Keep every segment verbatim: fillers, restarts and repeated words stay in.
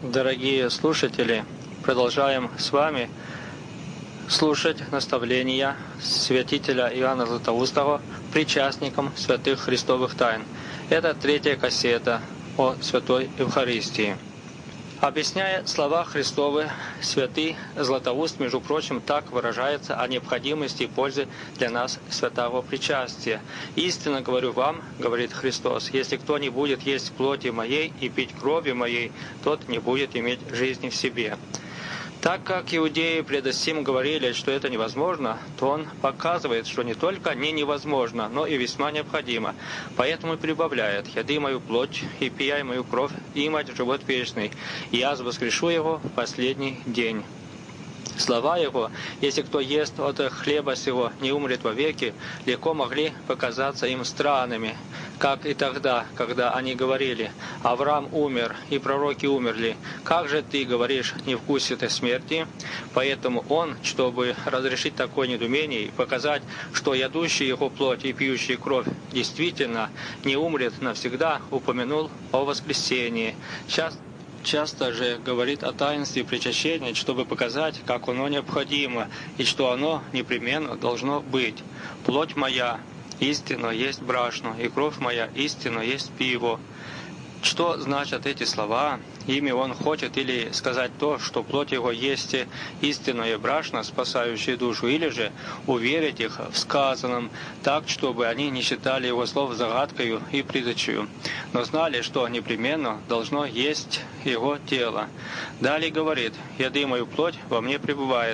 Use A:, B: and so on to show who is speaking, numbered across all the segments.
A: Дорогие слушатели, продолжаем с вами слушать наставления святителя Иоанна Златоустого причастникам святых христовых тайн. Это третья кассета о Святой Евхаристии. Объясняя слова Христовы, святый Златоуст, между прочим, так выражается о необходимости и пользе для нас святого причастия. «Истинно говорю вам, — говорит Христос, — если кто не будет есть плоти моей и пить крови моей, тот не будет иметь жизни в себе». Так как иудеи пред сим говорили, что это невозможно, то он показывает, что не только не невозможно, но и весьма необходимо. Поэтому и прибавляет: «Яди мою плоть и пияй мою кровь, и имать живот вечный, и я воскрешу его в последний день». Слова его: «Если кто ест от хлеба сего, не умрет вовеки», легко могли показаться им странными, как и тогда, когда они говорили: «Авраам умер, и пророки умерли. Как же ты говоришь, не вкусит ты смерти?» Поэтому он, чтобы разрешить такое недоумение и показать, что ядущий его плоть и пьющий кровь действительно не умрет навсегда, упомянул о воскресении. Сейчас Часто же говорит о таинстве причащения, чтобы показать, как оно необходимо и что оно непременно должно быть. «Плоть моя истинно есть брашно, и кровь моя истинно есть пиво». Что значат эти слова? Ими он хочет или сказать то, что плоть его есть истинное брашно, спасающее душу, или же уверить их в сказанном, так, чтобы они не считали его слов загадкою и притчею, но знали, что непременно должно есть его тело. Далее говорит: «Яди мою плоть во мне пребывает».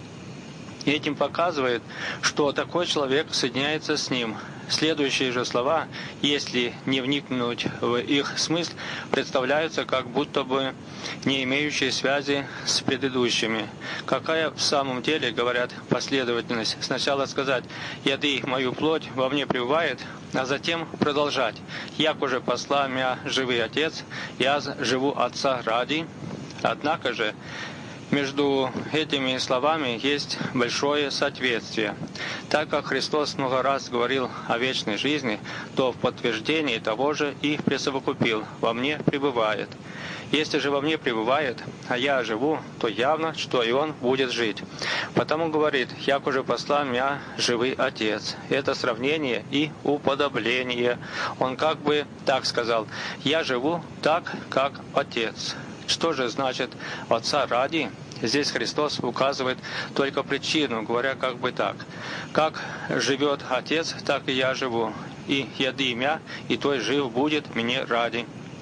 A: И этим показывает, что такой человек соединяется с ним. Следующие же слова, если не вникнуть в их смысл, представляются как будто бы не имеющие связи с предыдущими. Какая в самом деле, говорят, последовательность? Сначала сказать: «Яди мою плоть во мне пребывает», а затем продолжать: «Як уже посла мя живый Отец, я живу Отца ради». Однако же между этими словами есть большое соответствие. Так как Христос много раз говорил о вечной жизни, то в подтверждении того же и присовокупил: «Во мне пребывает». Если же во мне пребывает, а я живу, то явно, что и он будет жить. Потому говорит: «Як уже послал меня живый Отец». Это сравнение и уподобление. Он как бы так сказал: «Я живу так, как Отец». Что же значит «Отца ради»? Здесь Христос указывает только причину, говоря как бы так: «Как живет Отец, так и я живу, и яди мя, и той жив будет мне ради».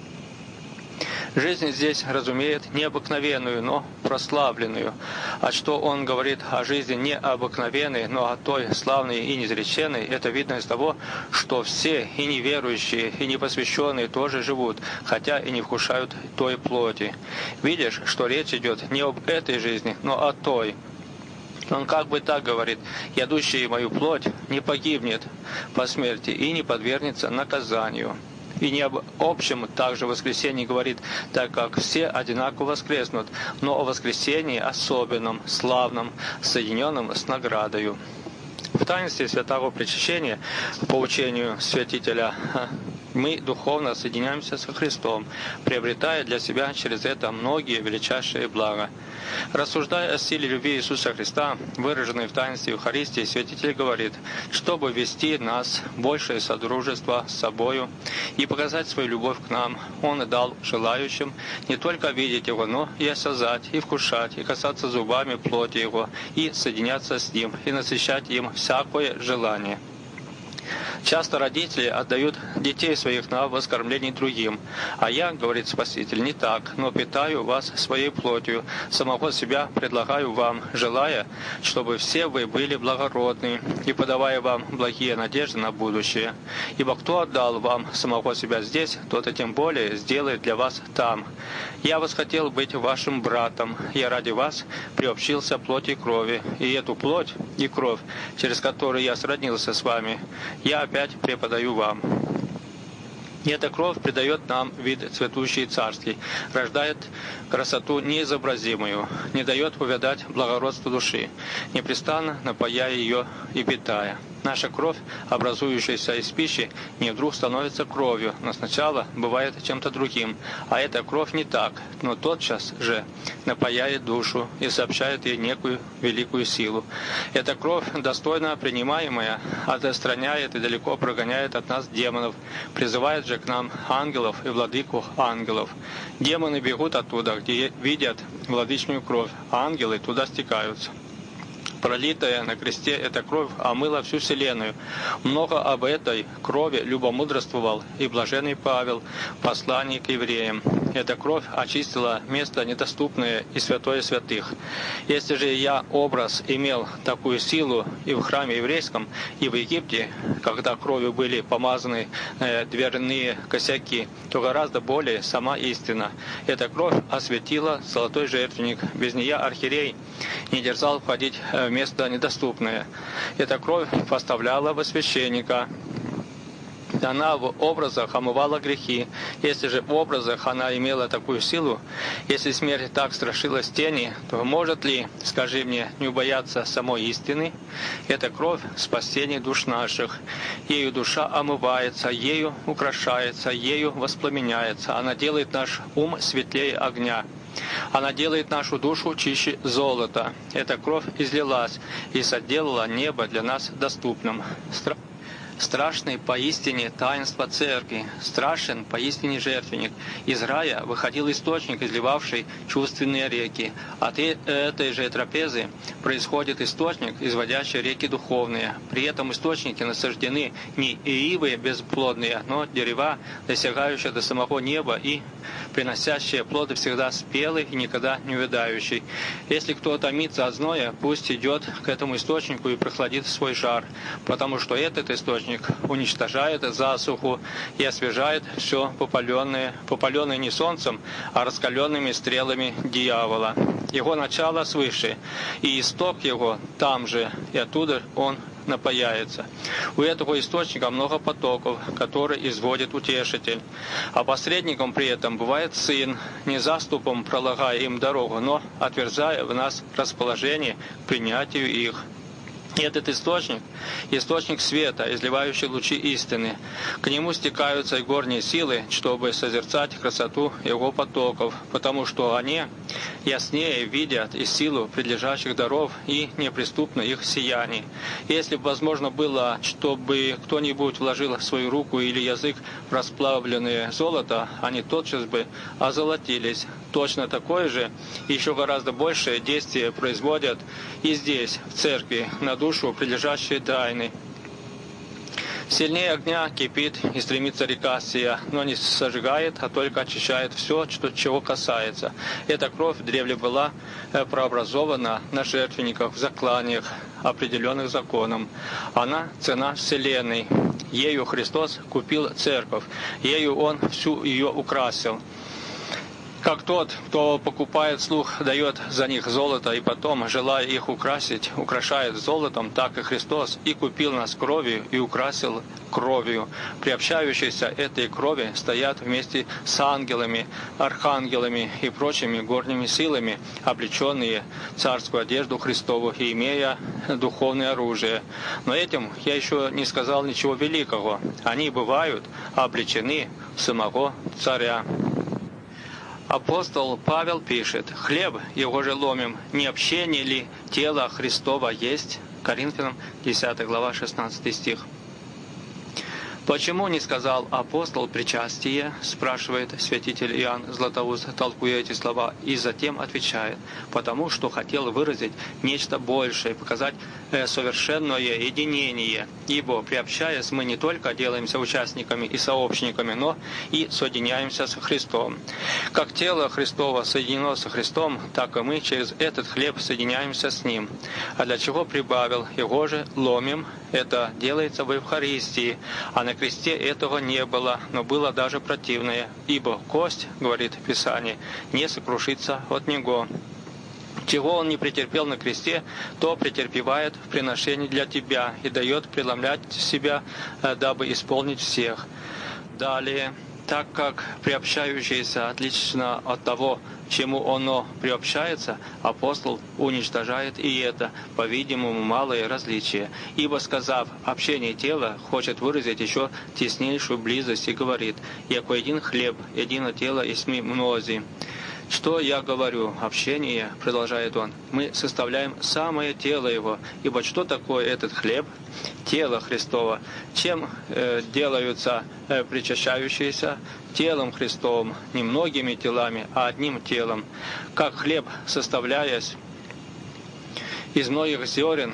A: Жизнь здесь разумеет необыкновенную, но прославленную. А что он говорит о жизни необыкновенной, но о той славной и неизреченной, это видно из того, что все, и неверующие, и непосвященные, тоже живут, хотя и не вкушают той плоти. Видишь, что речь идет не об этой жизни, но о той. Он как бы так говорит: «Ядущий мою плоть не погибнет по смерти и не подвергнется наказанию». И не об общем также воскресении говорит, так как все одинаково воскреснут, но о воскресении особенном, славном, соединенном с наградою. В таинстве святого причащения, по учению святителя, мы духовно соединяемся со Христом, приобретая для себя через это многие величайшие блага. Рассуждая о силе любви Иисуса Христа, выраженной в таинстве Евхаристии, святитель говорит: чтобы ввести нас в большее содружество с собою и показать свою любовь к нам, Он дал желающим не только видеть Его, но и осязать, и вкушать, и касаться зубами плоти Его, и соединяться с Ним, и насыщать им всякое желание. Часто родители отдают детей своих на воскормление другим. А я, говорит Спаситель, не так, но питаю вас своей плотью, самого себя предлагаю вам, желая, чтобы все вы были благородны и подавая вам благие надежды на будущее. Ибо кто отдал вам самого себя здесь, тот и тем более сделает для вас там. Я восхотел быть вашим братом, я ради вас приобщился плоти и крови, и эту плоть и кровь, через которую я сроднился с вами, я опять преподаю вам. И эта кровь придает нам вид цветущий и царский, рождает красоту неизобразимую, не дает увядать благородство души, непрестанно напояя ее и питая. Наша кровь, образующаяся из пищи, не вдруг становится кровью, но сначала бывает чем-то другим. А эта кровь не так, но тотчас же напояет душу и сообщает ей некую великую силу. Эта кровь, достойно принимаемая, отстраняет и далеко прогоняет от нас демонов, призывает же к нам ангелов и владыку ангелов. Демоны бегут оттуда, где видят владычную кровь, а ангелы туда стекаются. Пролитая на кресте эта кровь омыла всю вселенную. Много об этой крови любомудрствовал и блаженный Павел, посланник к евреям. Эта кровь очистила место недоступное и святое святых. Если же я образ имел такую силу и в храме еврейском, и в Египте, когда кровью были помазаны э, дверные косяки, то гораздо более сама истина. Эта кровь осветила золотой жертвенник. Без нее архиерей не дерзал входить в место недоступное. Эта кровь поставляла во священника. Она в образах омывала грехи. Если же в образах она имела такую силу, если смерть так страшилась тени, то может ли, скажи мне, не убояться самой истины? Эта кровь — спасение душ наших. Ею душа омывается, ею украшается, ею воспламеняется. Она делает наш ум светлее огня. Она делает нашу душу чище золота. Эта кровь излилась и соделала небо для нас доступным. Страшный поистине таинство Церкви, страшен поистине жертвенник. Из рая выходил источник, изливавший чувственные реки. От этой же трапезы происходит источник, изводящий реки духовные. При этом источники насаждены не ивы бесплодные, но дерева, достигающие до самого неба и приносящие плоды всегда спелый и никогда не увядающий. Если кто томится от зноя, пусть идет к этому источнику и прохладит свой жар, потому что этот источник уничтожает засуху и освежает все попаленное, попаленное не солнцем, а раскаленными стрелами дьявола. Его начало свыше, и исток его там же, и оттуда он напояется. У этого источника много потоков, которые изводит Утешитель. А посредником при этом бывает Сын, не заступом пролагая им дорогу, но отверзая в нас расположение к принятию их. Этот источник – источник света, изливающий лучи истины. К нему стекаются и горние силы, чтобы созерцать красоту его потоков, потому что они яснее видят и силу предлежащих даров и неприступно их сияний. Если бы возможно было, чтобы кто-нибудь вложил свою руку или язык в расплавленное золото, они тотчас бы озолотились. Точно такое же, еще гораздо большее действие производят и здесь, в церкви, на душу прилежащие тайны. Сильнее огня кипит и стремится река сия, но не сожигает, а только очищает все, что, чего касается. Эта кровь древле была прообразована на жертвенниках, в закланиях, определенных законом. Она — цена вселенной. Ею Христос купил церковь, ею Он всю ее украсил. Как тот, кто покупает слух, дает за них золото и потом, желая их украсить, украшает золотом, так и Христос и купил нас кровью и украсил кровью. Приобщающиеся этой крови стоят вместе с ангелами, архангелами и прочими горними силами, облеченные в царскую одежду Христову и имея духовное оружие. Но этим я еще не сказал ничего великого. Они бывают облечены в самого царя. Апостол Павел пишет: «Хлеб, его же ломим, не общение ли тела Христова есть?» Коринфянам десятая глава, шестнадцатый стих. «Почему не сказал апостол причастие?» — спрашивает святитель Иоанн Златоуст, толкуя эти слова, и затем отвечает: «Потому что хотел выразить нечто большее, показать совершенное единение, ибо, приобщаясь, мы не только делаемся участниками и сообщниками, но и соединяемся с Христом. Как тело Христово соединено со Христом, так и мы через этот хлеб соединяемся с Ним. А для чего прибавил? Его же ломим. Это делается в Евхаристии, а на кресте этого не было, но было даже противное, ибо кость, говорит Писание, не сокрушится от него. Чего он не претерпел на кресте, то претерпевает в приношении для тебя и дает преломлять себя, дабы исполнить всех». Далее. Так как приобщающееся отлично от того, чему оно приобщается, апостол уничтожает и это, по-видимому, малое различие. Ибо, сказав «общение тела», хочет выразить еще теснейшую близость и говорит «яко един хлеб, едино тело и сми мнози». «Что я говорю? Общение, — продолжает он, — мы составляем самое тело его, ибо что такое этот хлеб? Тело Христово. Чем э, делаются э, причащающиеся? Телом Христовым, не многими телами, а одним телом. Как хлеб, составляясь из многих зерен,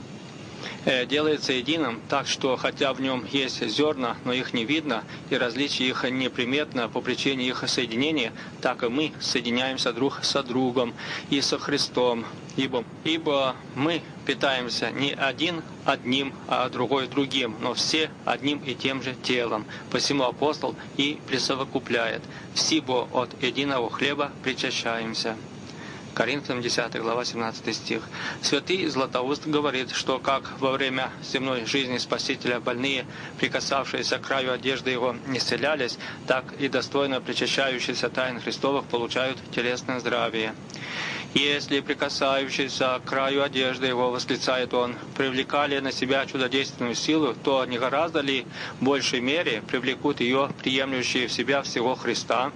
A: делается единым, так что хотя в нем есть зерна, но их не видно, и различие их неприметно по причине их соединения, так и мы соединяемся друг со другом и со Христом. Ибо, ибо мы питаемся не один одним, а другой другим, но все одним и тем же телом. Посему апостол и присовокупляет: «Всибо от единого хлеба причащаемся». Коринфянам десятая глава, семнадцатый стих. Святый Златоуст говорит, что как во время земной жизни Спасителя больные, прикасавшиеся к краю одежды Его, не исцелялись, так и достойно причащающиеся тайн Христовых получают телесное здравие. Если прикасающиеся к краю одежды Его, восклицает он, привлекали на себя чудодейственную силу, то не гораздо ли в большей мере привлекут ее приемлющие в себя всего Христа?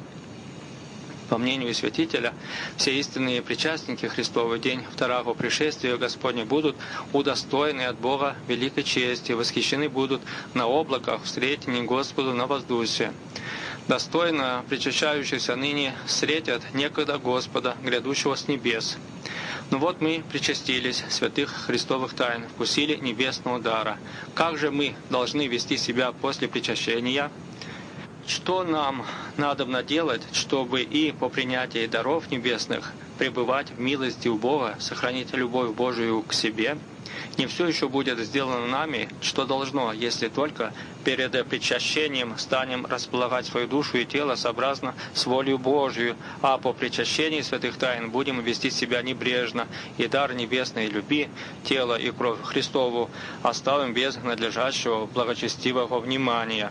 A: По мнению святителя, все истинные причастники Христовы день второго пришествия Господня будут удостоены от Бога великой чести, восхищены будут на облаках встретени Господу на воздухе. Достойно причащающиеся ныне встретят некогда Господа, грядущего с небес. Но вот мы причастились святых Христовых тайн, вкусили небесного дара. Как же мы должны вести себя после причащения? Что нам надобно делать, чтобы и по принятии даров небесных пребывать в милости у Бога, сохранить любовь Божию к себе? Не все еще будет сделано нами, что должно, если только перед причащением станем располагать свою душу и тело сообразно с волею Божию, а по причащении святых тайн будем вести себя небрежно, и дар небесной любви, тело и кровь Христову оставим без надлежащего благочестивого внимания.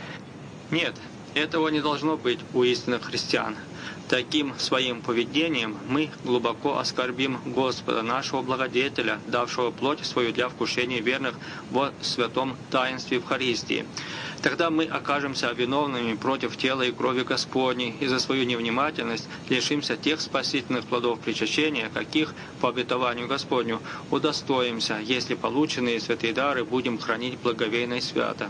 A: Нет, этого не должно быть у истинных христиан. Таким своим поведением мы глубоко оскорбим Господа, нашего Благодетеля, давшего плоть свою для вкушения верных во святом таинстве Евхаристии. Тогда мы окажемся виновными против тела и крови Господней, и за свою невнимательность лишимся тех спасительных плодов причащения, каких по обетованию Господню удостоимся, если полученные святые дары будем хранить благовейно и свято.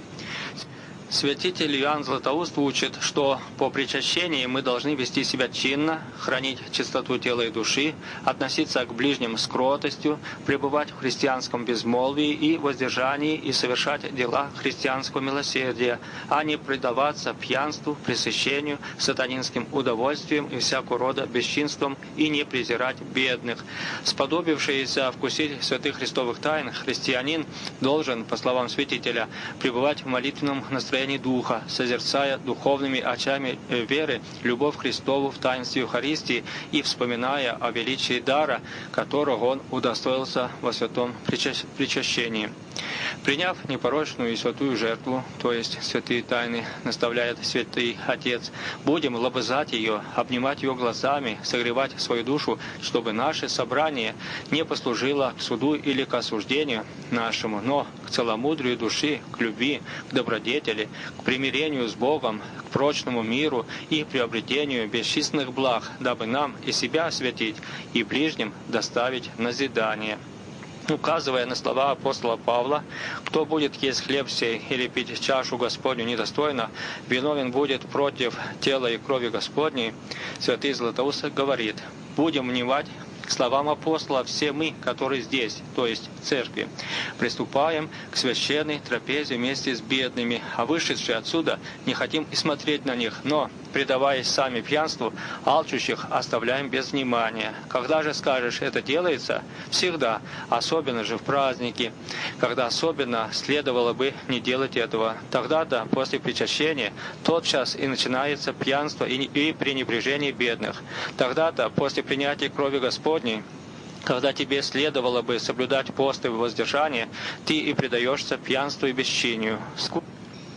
A: Святитель Иоанн Златоуст учит, что по причащении мы должны вести себя чинно, хранить чистоту тела и души, относиться к ближним с кротостью, пребывать в христианском безмолвии и воздержании и совершать дела христианского милосердия, а не предаваться пьянству, пресыщению, сатанинским удовольствиям и всякого рода бесчинствам и не презирать бедных. Сподобившийся вкусить святых Христовых тайн, христианин должен, по словам святителя, пребывать в молитвенном настроении Духа, созерцая духовными очами веры любовь Христову в таинстве Евхаристии и вспоминая о величии дара, которого он удостоился во святом причащении. Приняв непорочную и святую жертву, то есть святые тайны, наставляет святый Отец, будем лобызать ее, обнимать ее глазами, согревать свою душу, чтобы наше собрание не послужило к суду или к осуждению нашему, но к целомудрию души, к любви, к добродетели, к примирению с Богом, к прочному миру и приобретению бесчисленных благ, дабы нам и себя освятить, и ближним доставить назидание. Указывая на слова апостола Павла, кто будет есть хлеб сей или пить чашу Господню недостойно, виновен будет против тела и крови Господней, святый Златоуст говорит: будем внимать к словам апостола все мы, которые здесь, то есть в церкви, приступаем к священной трапезе вместе с бедными, а вышедшие отсюда не хотим и смотреть на них, но, предаваясь сами пьянству, алчущих оставляем без внимания. Когда же скажешь, это делается? Всегда, особенно же в праздники, когда особенно следовало бы не делать этого. Тогда-то, после причащения, тотчас и начинается пьянство и, и пренебрежение бедных. Тогда-то, после принятия крови Господней, когда тебе следовало бы соблюдать пост и воздержание, ты и предаешься пьянству и бесчинию.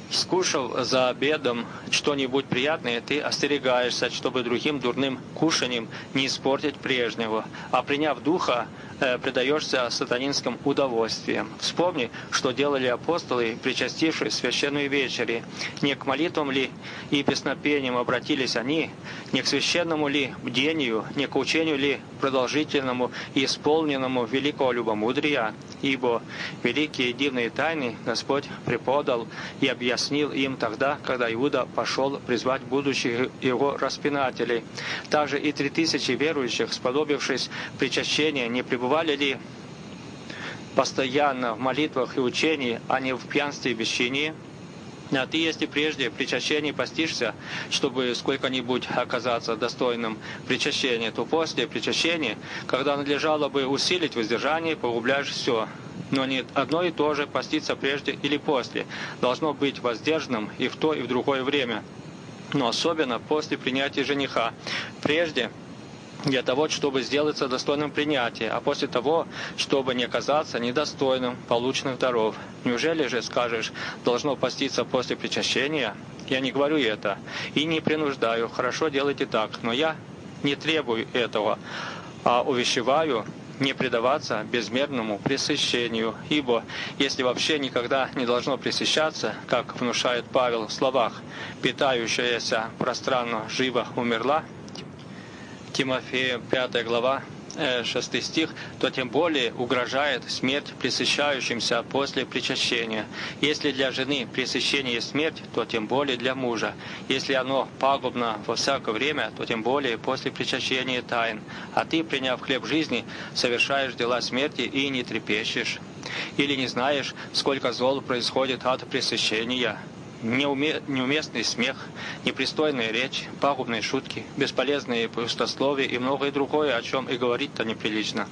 A: Скушав за обедом что-нибудь приятное, ты остерегаешься, чтобы другим дурным кушанием не испортить прежнего, а приняв духа, э, предаешься сатанинским удовольствиям. Вспомни, что делали апостолы, причастившись священной вечери. Не к молитвам ли и песнопениям обратились они, не к священному ли бдению, не к учению ли продолжительному и исполненному великого любомудрия, ибо великие и дивные тайны Господь преподал и объяснил им тогда, когда Иуда пошел призвать будущих его распинателей. Также и три тысячи верующих, сподобившись причащения, не пребывали ли постоянно в молитвах и учении, а не в пьянстве и бесчинии? А ты, если прежде причащения постишься, чтобы сколько-нибудь оказаться достойным причащения, то после причащения, когда надлежало бы усилить воздержание, погубляешь все. Но не одно и то же поститься прежде или после. Должно быть воздержанным и в то, и в другое время. Но особенно после принятия жениха. Прежде для того, чтобы сделаться достойным принятия, а после того, чтобы не оказаться недостойным полученных даров. Неужели же, скажешь, должно поститься после причащения? Я не говорю это и не принуждаю, хорошо делайте так, но я не требую этого, а увещеваю не предаваться безмерному пресыщению, ибо если вообще никогда не должно пресыщаться, как внушает Павел в словах «питающаяся пространно живо умерла», Тимофея пятая глава, шестой стих, то тем более угрожает смерть пресыщающимся после причащения. Если для жены пресыщение есть смерть, то тем более для мужа. Если оно пагубно во всякое время, то тем более после причащения тайн. А ты, приняв хлеб жизни, совершаешь дела смерти и не трепещешь. Или не знаешь, сколько зол происходит от пресыщения? Неуместный смех, непристойная речь, пагубные шутки, бесполезные пустословия и многое другое, о чем и говорить-то неприлично.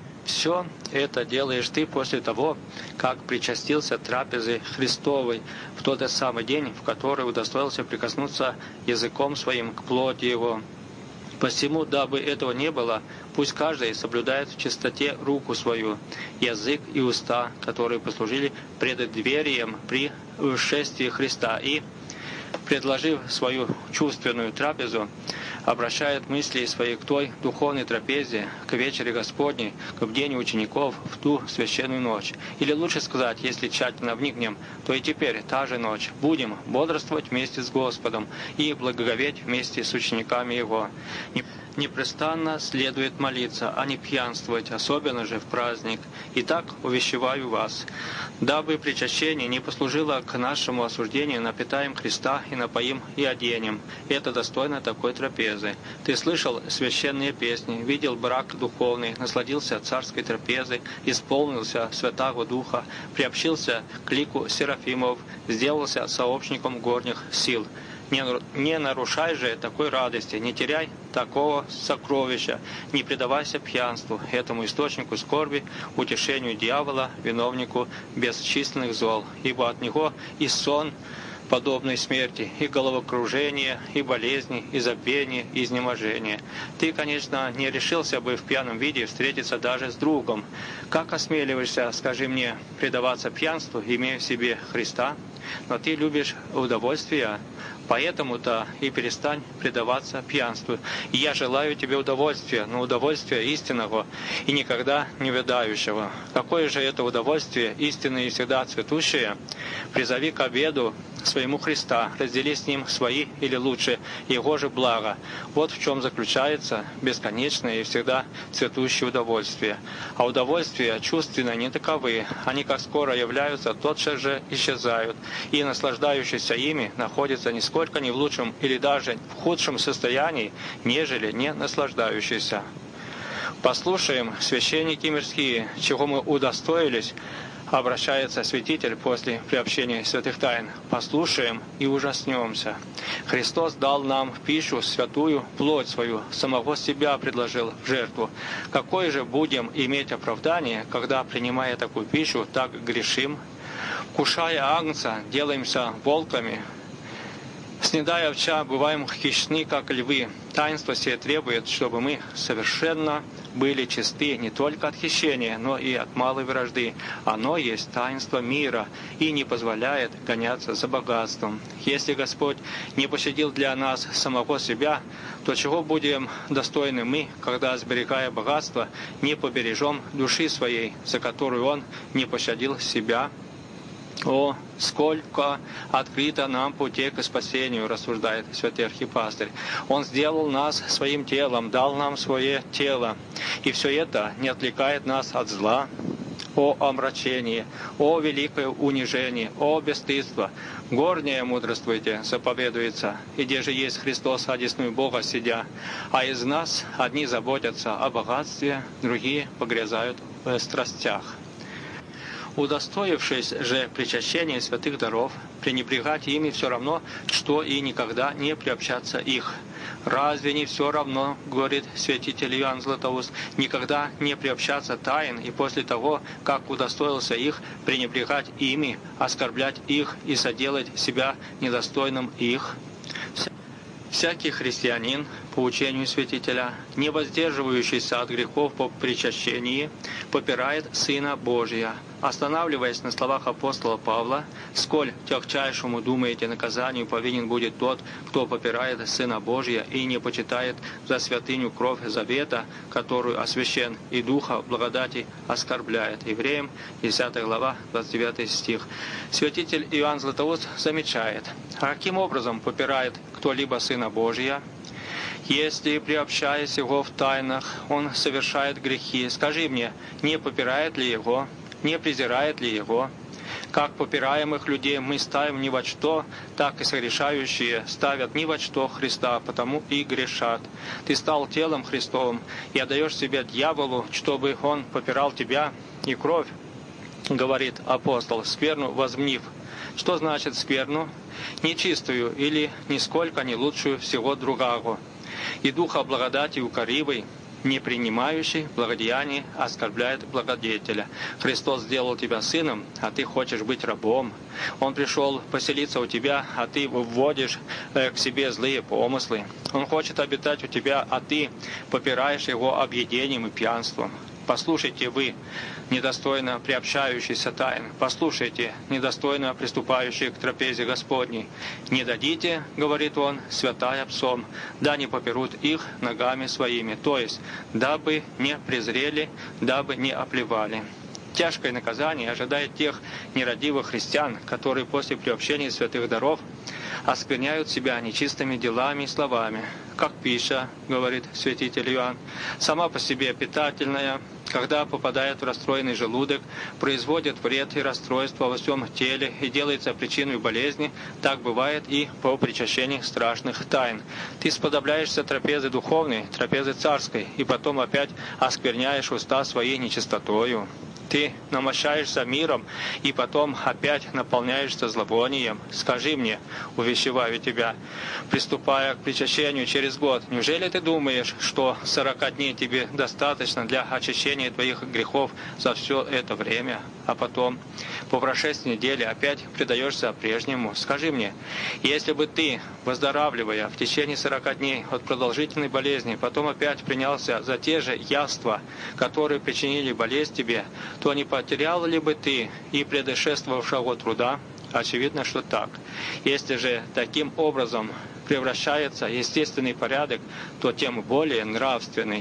A: Все это делаешь ты после того, как причастился трапезы Христовой в тот самый день, в который удостоился прикоснуться языком своим к плоти Его. Посему, дабы этого не было, пусть каждый соблюдает в чистоте руку свою, язык и уста, которые послужили преддверием при шествии Христа, и, предложив свою чувственную трапезу, обращает мысли свои к той духовной трапезе, к вечере Господней, к бдению учеников в ту священную ночь. Или лучше сказать, если тщательно вникнем, то и теперь та же ночь. Будем бодрствовать вместе с Господом и благоговеть вместе с учениками Его. Непрестанно следует молиться, а не пьянствовать, особенно же в праздник. Итак, увещеваю вас, дабы причащение не послужило к нашему осуждению, напитаем Христа и напоим и оденем. Это достойно такой трапезы. Ты слышал священные песни, видел брак духовный, насладился царской трапезой, исполнился Святаго Духа, приобщился к лику серафимов, сделался сообщником горних сил. Не, не нарушай же такой радости, не теряй такого сокровища, не предавайся пьянству, этому источнику скорби, утешению дьявола, виновнику бесчисленных зол, ибо от него и сон, подобной смерти, и головокружение, и болезни, и забвение, и изнеможение. Ты, конечно, не решился бы в пьяном виде встретиться даже с другом. Как осмеливаешься, скажи мне, предаваться пьянству, имея в себе Христа? Но ты любишь удовольствия, поэтому-то и перестань предаваться пьянству. И я желаю тебе удовольствия, но удовольствия истинного и никогда не видающего. Какое же это удовольствие, истинное и всегда цветущее? Призови к обеду своему Христа, раздели с Ним свои, или лучше, Его же благо. Вот в чем заключается бесконечное и всегда цветущее удовольствие. А удовольствия чувственные не таковы. Они как скоро являются, тотчас же исчезают. И наслаждающийся ими находится нисколько не в лучшем или даже в худшем состоянии, нежели не наслаждающийся. Послушаем, священники мирские, чего мы удостоились, обращается святитель после приобщения святых тайн. Послушаем и ужаснемся. Христос дал нам в пищу святую плоть свою, самого себя предложил в жертву. Какое же будем иметь оправдание, когда, принимая такую пищу, так грешим? Кушая агнца, делаемся волками. Снедая овча, бываем хищны, как львы. Таинство сие требует, чтобы мы совершенно были чисты не только от хищения, но и от малой вражды. Оно есть таинство мира и не позволяет гоняться за богатством. Если Господь не пощадил для нас самого себя, то чего будем достойны мы, когда, сберегая богатство, не побережем души своей, за которую Он не пощадил себя? О, сколько открыто нам путей к спасению, рассуждает святый архипастырь. Он сделал нас своим телом, дал нам свое тело. И все это не отвлекает нас от зла. О омрачении, о великое унижение, о бесстыдство. Горнее мудрствуйте, заповедуется, и где же есть Христос, одесную Бога сидя. А из нас одни заботятся о богатстве, другие погрязают в страстях. Удостоившись же причащения святых даров, пренебрегать ими все равно, что и никогда не приобщаться их. Разве не все равно, говорит святитель Иоанн Златоуст, никогда не приобщаться тайн и после того, как удостоился их, пренебрегать ими, оскорблять их и соделать себя недостойным их? Всякий христианин, по учению святителя, не воздерживающийся от грехов по причащении, попирает Сына Божия. Останавливаясь на словах апостола Павла, «Сколь тягчайшему, думаете, наказанию повинен будет тот, кто попирает Сына Божия и не почитает за святыню кровь завета, которую освящен, и Духа благодати оскорбляет». Евреям, десятая глава, двадцать девятый стих. Святитель Иоанн Златоуст замечает, каким образом попирает кто-либо Сына Божия? Если, приобщаясь Его в тайнах, он совершает грехи, скажи мне, не попирает ли Его? Не презирает ли Его? Как попираемых людей мы ставим ни во что, так и согрешающие ставят ни во что Христа, потому и грешат. Ты стал телом Христовым и отдаешь себя дьяволу, чтобы он попирал тебя и кровь, говорит апостол, скверну возмнив. Что значит скверну? Нечистую или нисколько не лучшую всего другого. И духа благодати укоривый, не принимающий благодеяний, оскорбляет благодетеля. Христос сделал тебя сыном, а ты хочешь быть рабом. Он пришел поселиться у тебя, а ты вводишь к себе злые помыслы. Он хочет обитать у тебя, а ты попираешь его объедением и пьянством. Послушайте вы, недостойно приобщающиеся тайн, послушайте, недостойно приступающие к трапезе Господней. Не дадите, говорит он, святая псом, да не поперут их ногами своими, то есть, дабы не презрели, дабы не оплевали. Тяжкое наказание ожидает тех нерадивых христиан, которые после приобщения святых даров оскверняют себя нечистыми делами и словами. Как пища, говорит святитель Иоанн, сама по себе питательная, когда попадает в расстроенный желудок, производит вред и расстройство во всем теле и делается причиной болезни, так бывает и по причащении страшных тайн. Ты сподобляешься трапезы духовной, трапезы царской, и потом опять оскверняешь уста своей нечистотою. Ты намощаешься миром и потом опять наполняешься зловонием. Скажи мне, увещеваю тебя, приступая к причащению через год, неужели ты думаешь, что сорока дней тебе достаточно для очищения твоих грехов за все это время, а потом, по прошествии недели, опять предаешься прежнему? Скажи мне, если бы ты, выздоравливая в течение сорока дней от продолжительной болезни, потом опять принялся за те же яства, которые причинили болезнь тебе, то не потерял ли бы ты и предшествовавшего труда? Очевидно, что так. Если же таким образом превращается естественный порядок, то тем более нравственный.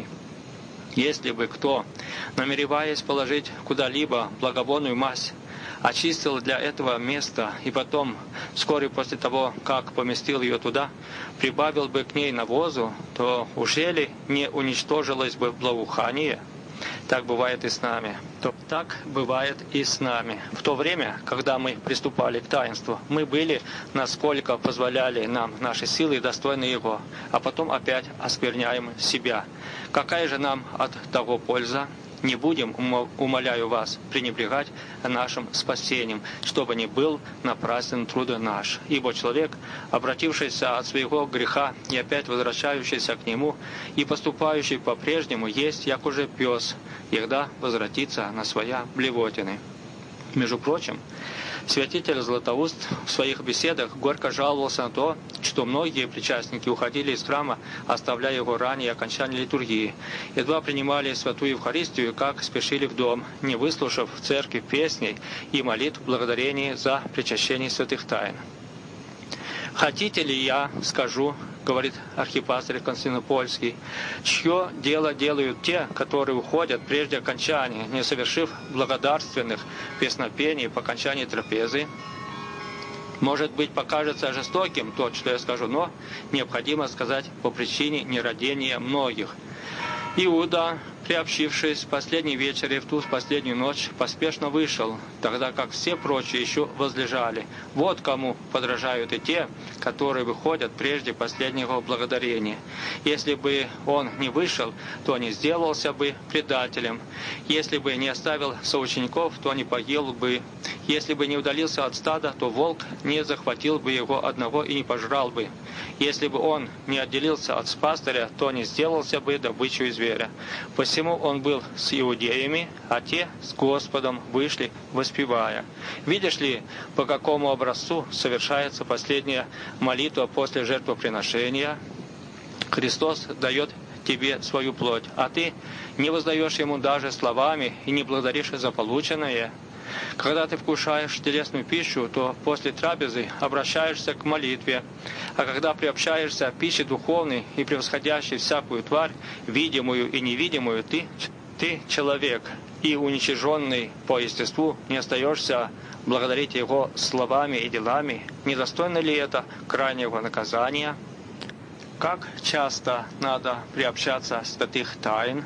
A: Если бы кто, намереваясь положить куда-либо благовонную мазь, очистил для этого место и потом, вскоре после того, как поместил ее туда, прибавил бы к ней навозу, то уже ли не уничтожилось бы благоухание? Так бывает и с нами. То так бывает и с нами. В то время, когда мы приступали к таинству, мы были, насколько позволяли нам наши силы, достойны Его, а потом опять оскверняем себя. Какая же нам от того польза? Не будем, умоляю вас, пренебрегать нашим спасением, чтобы не был напрасен труд наш. Ибо человек, обратившийся от своего греха и опять возвращающийся к нему, и поступающий по-прежнему, есть, як уже пес, егда возвратится на своя блевотины. Между прочим, Святитель Златоуст в своих беседах горько жаловался на то, что многие причастники уходили из храма, оставляя его ранее окончания литургии. Едва принимали Святую Евхаристию, как спешили в дом, не выслушав в церкви песней и молитв благодарения за причащение святых тайн. «Хотите ли я скажу, — говорит архипастырь Константинопольский, — чье дело делают те, которые уходят прежде окончания, не совершив благодарственных песнопений по окончании трапезы? Может быть, покажется жестоким то, что я скажу, но необходимо сказать по причине нерадения многих. Иуда, приобщившись в последней вечере в ту последнюю ночь, поспешно вышел, тогда как все прочие еще возлежали. Вот кому подражают и те, которые выходят прежде последнего благодарения. Если бы он не вышел, то не сделался бы предателем. Если бы не оставил соучеников, то не погиб бы. Если бы не удалился от стада, то волк не захватил бы его одного и не пожрал бы. Если бы он не отделился от пастыря, то не сделался бы добычей зверя. Посему он был с иудеями, а те с Господом вышли, воспевая. Видишь ли, по какому образцу совершается последняя молитва после жертвоприношения? Христос дает тебе свою плоть, а ты не воздаешь Ему даже словами и не благодаришь за полученное. Когда ты вкушаешь телесную пищу, то после трапезы обращаешься к молитве, а когда приобщаешься к пище духовной и превосходящей всякую тварь, видимую и невидимую, ты, ты человек, и уничиженный по естеству не остаешься благодарить Его словами и делами. Недостойно ли это крайнего наказания? Как часто надо приобщаться святых тайн?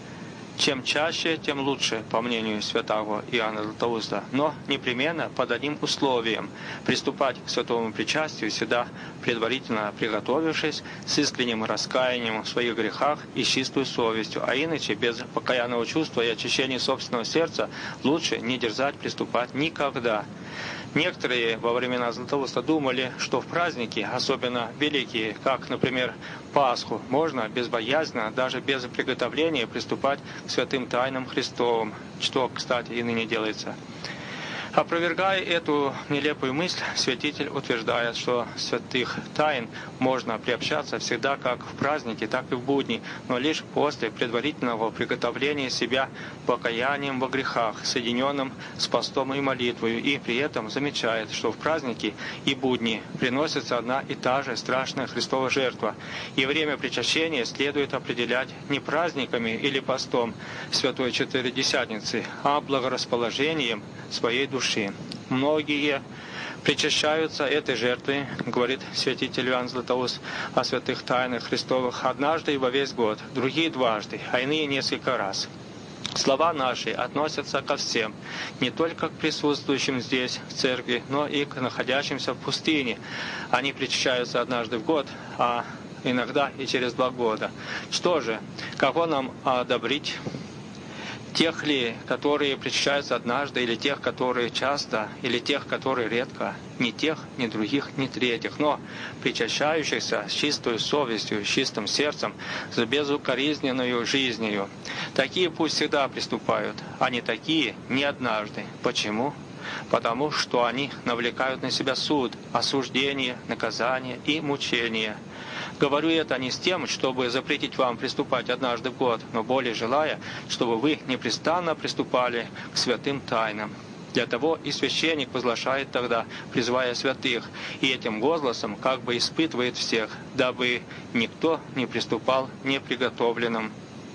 A: Чем чаще, тем лучше, по мнению святого Иоанна Златоуста, но непременно под одним условием – приступать к святому причастию всегда предварительно приготовившись с искренним раскаянием в своих грехах и с чистой совестью, а иначе без покаянного чувства и очищения собственного сердца лучше не дерзать приступать никогда. Некоторые во времена Златоуста думали, что в праздники, особенно великие, как, например, Пасху, можно безбоязненно, даже без приготовления приступать к святым тайнам Христовым, что, кстати, и ныне делается. Опровергая эту нелепую мысль, святитель утверждает, что святых тайн можно приобщаться всегда как в праздники, так и в будни, но лишь после предварительного приготовления себя покаянием во грехах, соединенным с постом и молитвой, и при этом замечает, что в праздники и будни приносится одна и та же страшная Христова жертва, и время причащения следует определять не праздниками или постом Святой Четыредесятницы, а благорасположением своей души. Многие причащаются этой жертвой, говорит святитель Иоанн Златоуст о святых тайнах Христовых, однажды и во весь год, другие дважды, а иные несколько раз. Слова наши относятся ко всем, не только к присутствующим здесь, в церкви, но и к находящимся в пустыне. Они причащаются однажды в год, а иногда и через два года. Что же, кого нам одобрить? Тех ли, которые причащаются однажды, или тех, которые часто, или тех, которые редко? Ни тех, ни других, ни третьих, но причащающихся с чистой совестью, с чистым сердцем, с безукоризненной жизнью. Такие пусть всегда приступают, а не такие не однажды. Почему? Потому что они навлекают на себя суд, осуждение, наказание и мучение. Говорю это не с тем, чтобы запретить вам приступать однажды в год, но более желая, чтобы вы непрестанно приступали к святым тайнам. Для того и священник возглашает тогда, призывая святых, и этим возгласом как бы испытывает всех, дабы никто не приступал неприготовленным.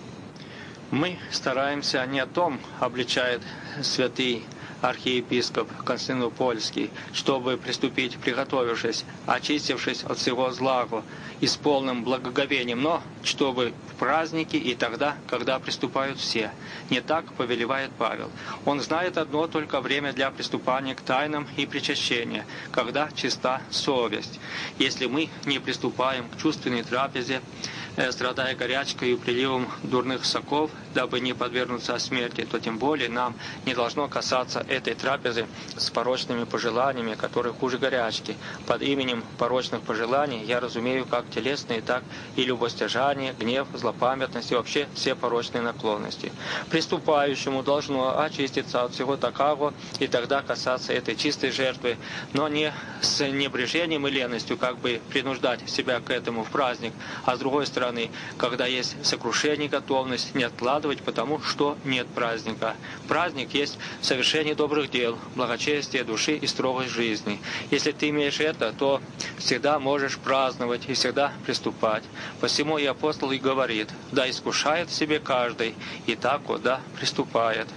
A: Мы стараемся не о том, обличает святый архиепископ Константинопольский, чтобы приступить, приготовившись, очистившись от всего злого и с полным благоговением, но чтобы в праздники и тогда, когда приступают все. Не так повелевает Павел. Он знает одно только время для приступания к тайнам и причащения, когда чиста совесть. Если мы не приступаем к чувственной трапезе, страдая горячкой и приливом дурных соков, дабы не подвергнуться смерти, то тем более нам не должно касаться этой трапезы с порочными пожеланиями, которые хуже горячки. Под именем порочных пожеланий я разумею как телесные, так и любостяжание, гнев, злопамятность и вообще все порочные наклонности. Приступающему должно очиститься от всего такого и тогда касаться этой чистой жертвы, но не с небрежением и ленностью, как бы принуждать себя к этому в праздник, а с другой стороны, когда есть сокрушение и готовность, не откладывать, потому что нет праздника. Праздник есть совершение добрых дел, благочестие души и строгость жизни. Если ты имеешь это, то всегда можешь праздновать и всегда приступать. Посему и апостол и говорит: да искушает в себе каждый, и так вот да приступает.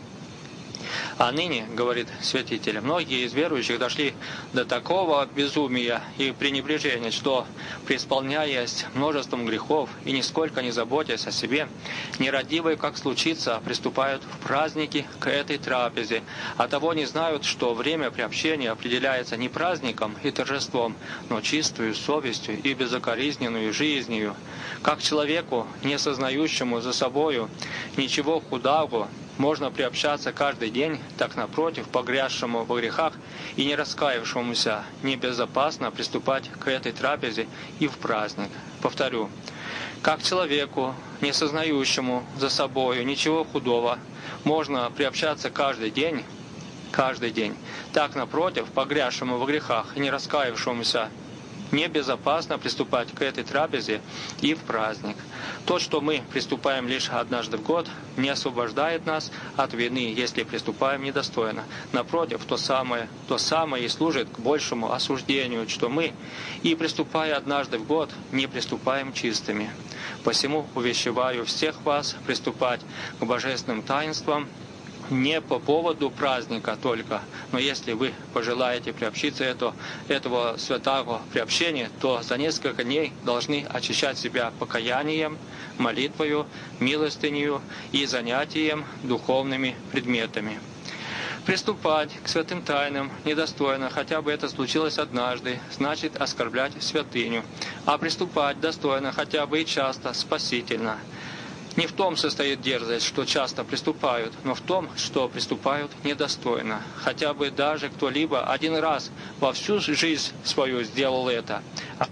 A: А ныне, говорит святитель, многие из верующих дошли до такого безумия и пренебрежения, что, преисполняясь множеством грехов и нисколько не заботясь о себе, нерадивые, как случится, приступают в праздники к этой трапезе, а того не знают, что время приобщения определяется не праздником и торжеством, но чистую совестью и безукоризненную жизнью. Как человеку, не сознающему за собою ничего худого, можно приобщаться каждый день, так напротив, погрязшему во грехах и не раскаявшемуся, небезопасно приступать к этой трапезе и в праздник. Повторю, как человеку, не сознающему за собою ничего худого, можно приобщаться каждый день, каждый день, так напротив, погрязшему во грехах и не раскаявшемуся, небезопасно приступать к этой трапезе и в праздник. То, что мы приступаем лишь однажды в год, не освобождает нас от вины, если приступаем недостойно. Напротив, то самое, то самое и служит к большему осуждению, что мы, и приступая однажды в год, не приступаем чистыми. Посему увещеваю всех вас приступать к божественным таинствам, не по поводу праздника только, но если вы пожелаете приобщиться этого, этого святого приобщения, то за несколько дней должны очищать себя покаянием, молитвою, милостынью и занятием духовными предметами. Приступать к святым тайнам недостойно, хотя бы это случилось однажды, значит оскорблять святыню, а приступать достойно, хотя бы и часто, спасительно. Не в том состоит дерзость, что часто приступают, но в том, что приступают недостойно. Хотя бы даже кто-либо один раз во всю жизнь свою сделал это.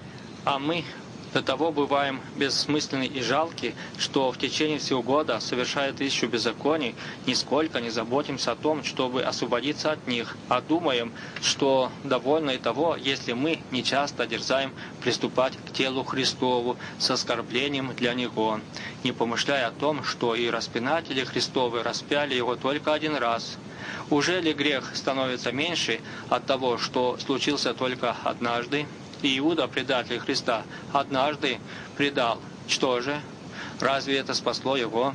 A: А мы до того бываем бессмысленны и жалки, что в течение всего года, совершая тысячу беззаконий, нисколько не заботимся о том, чтобы освободиться от них, а думаем, что довольно и того, если мы нечасто дерзаем приступать к телу Христову с оскорблением для Него, не помышляя о том, что и распинатели Христовы распяли Его только один раз. Уже ли грех становится меньше от того, что случился только однажды? И Иуда, предатель Христа, однажды предал. Что же? Разве это спасло его?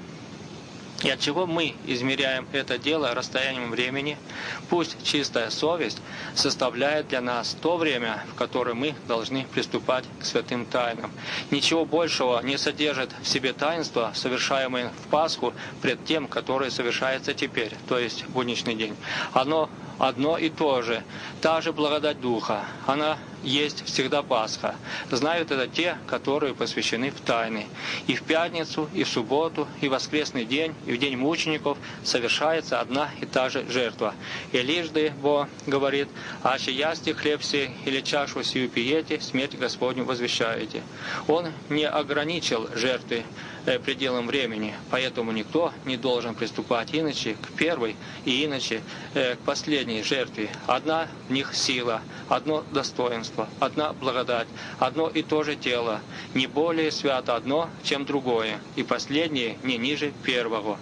A: И от чего мы измеряем это дело расстоянием времени? Пусть чистая совесть составляет для нас то время, в которое мы должны приступать к святым тайнам. Ничего большего не содержит в себе таинство, совершаемое в Пасху, пред тем, которое совершается теперь, то есть будничный день. Оно одно и то же, та же благодать Духа. Она есть всегда Пасха. Знают это те, которые посвящены в тайны. И в пятницу, и в субботу, и в воскресный день, и в день мучеников совершается одна и та же жертва. И лижды, Бо говорит, «Аще ясте хлеб сей, или чашу сию пиете, смерть Господню возвещаете». Он не ограничил жертвы пределом времени, поэтому никто не должен приступать иначе к первой и иначе к последней жертве. Одна в них сила, одно достоинство, одна благодать, одно и то же тело, не более свято одно, чем другое, и последнее не ниже первого.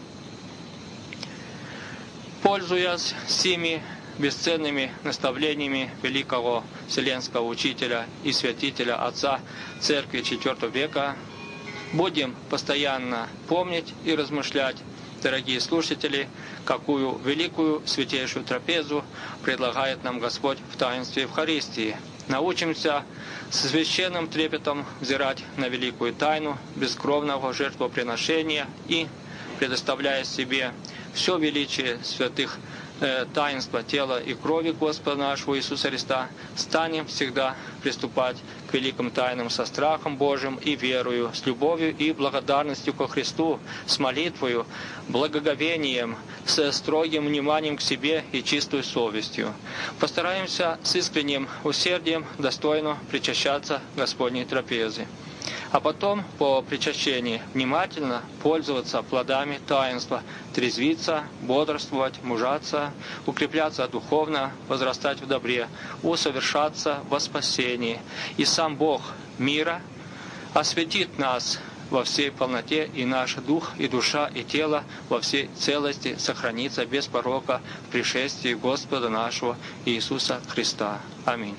A: Пользуясь всеми бесценными наставлениями великого вселенского учителя и святителя отца церкви четвёртого века, будем постоянно помнить и размышлять, дорогие слушатели, какую великую святейшую трапезу предлагает нам Господь в таинстве Евхаристии. Научимся с священным трепетом взирать на великую тайну бескровного жертвоприношения и, предоставляя себе все величие святых таинства тела и крови Господа нашего Иисуса Христа, станем всегда приступать к великим тайнам со страхом Божьим и верою, с любовью и благодарностью ко Христу, с молитвою, благоговением, с строгим вниманием к себе и чистой совестью. Постараемся с искренним усердием достойно причащаться Господней трапезы. А потом, по причащении, внимательно пользоваться плодами таинства, трезвиться, бодрствовать, мужаться, укрепляться духовно, возрастать в добре, усовершаться во спасении. И сам Бог мира осветит нас во всей полноте, и наш дух, и душа, и тело во всей целости сохранится без порока в пришествии Господа нашего Иисуса Христа. Аминь.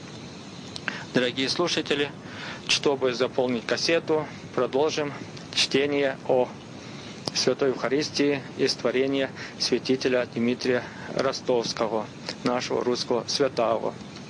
A: Дорогие слушатели, чтобы заполнить кассету, продолжим чтение о Святой Евхаристии из творения святителя Дмитрия Ростовского, нашего русского святого.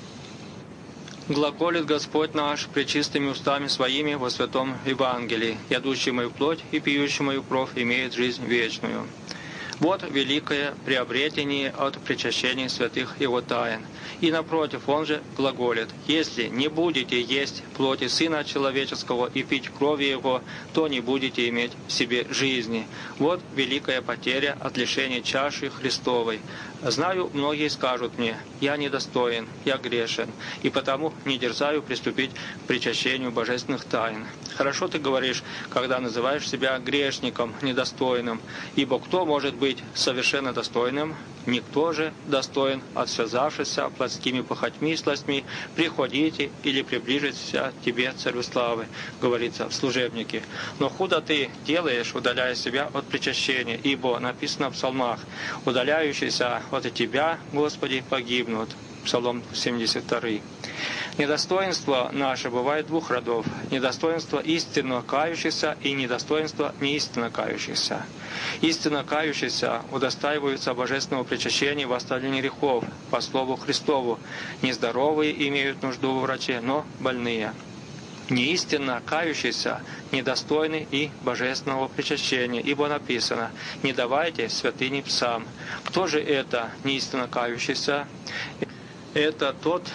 A: Глаголит Господь наш пречистыми устами Своими во Святом Евангелии: «Ядущий мою плоть и пьющий мою кровь имеет жизнь вечную». Вот великое приобретение от причащения святых Его тайн. И напротив, Он же глаголит: «Если не будете есть плоти Сына Человеческого и пить крови Его, то не будете иметь в себе жизни». Вот великая потеря от лишения чаши Христовой. Знаю, многие скажут мне: «Я недостоин, я грешен, и потому не дерзаю приступить к причащению божественных тайн». Хорошо ты говоришь, когда называешь себя грешником, недостойным, ибо кто может быть совершенно достойным? Никто же достоин, от связавшихся плотскими похотьми и сластьми, приходите или приближиться тебе, Царю славы, говорится в служебнике. Но худо ты делаешь, удаляя себя от причащения, ибо написано в псалмах: «Удаляющиеся от тебя, Господи, погибнут». Псалом семьдесят два. Недостоинство наше бывает двух родов: недостоинство истинно кающихся и недостоинство неистинно кающихся. Истинно кающиеся удостаиваются божественного причащения в оставлении грехов по слову Христову. Нездоровые имеют нужду в враче, но больные. Неистинно кающиеся недостойны и божественного причащения, ибо написано: «Не давайте святыни псам». Кто же это неистинно кающийся? Это тот,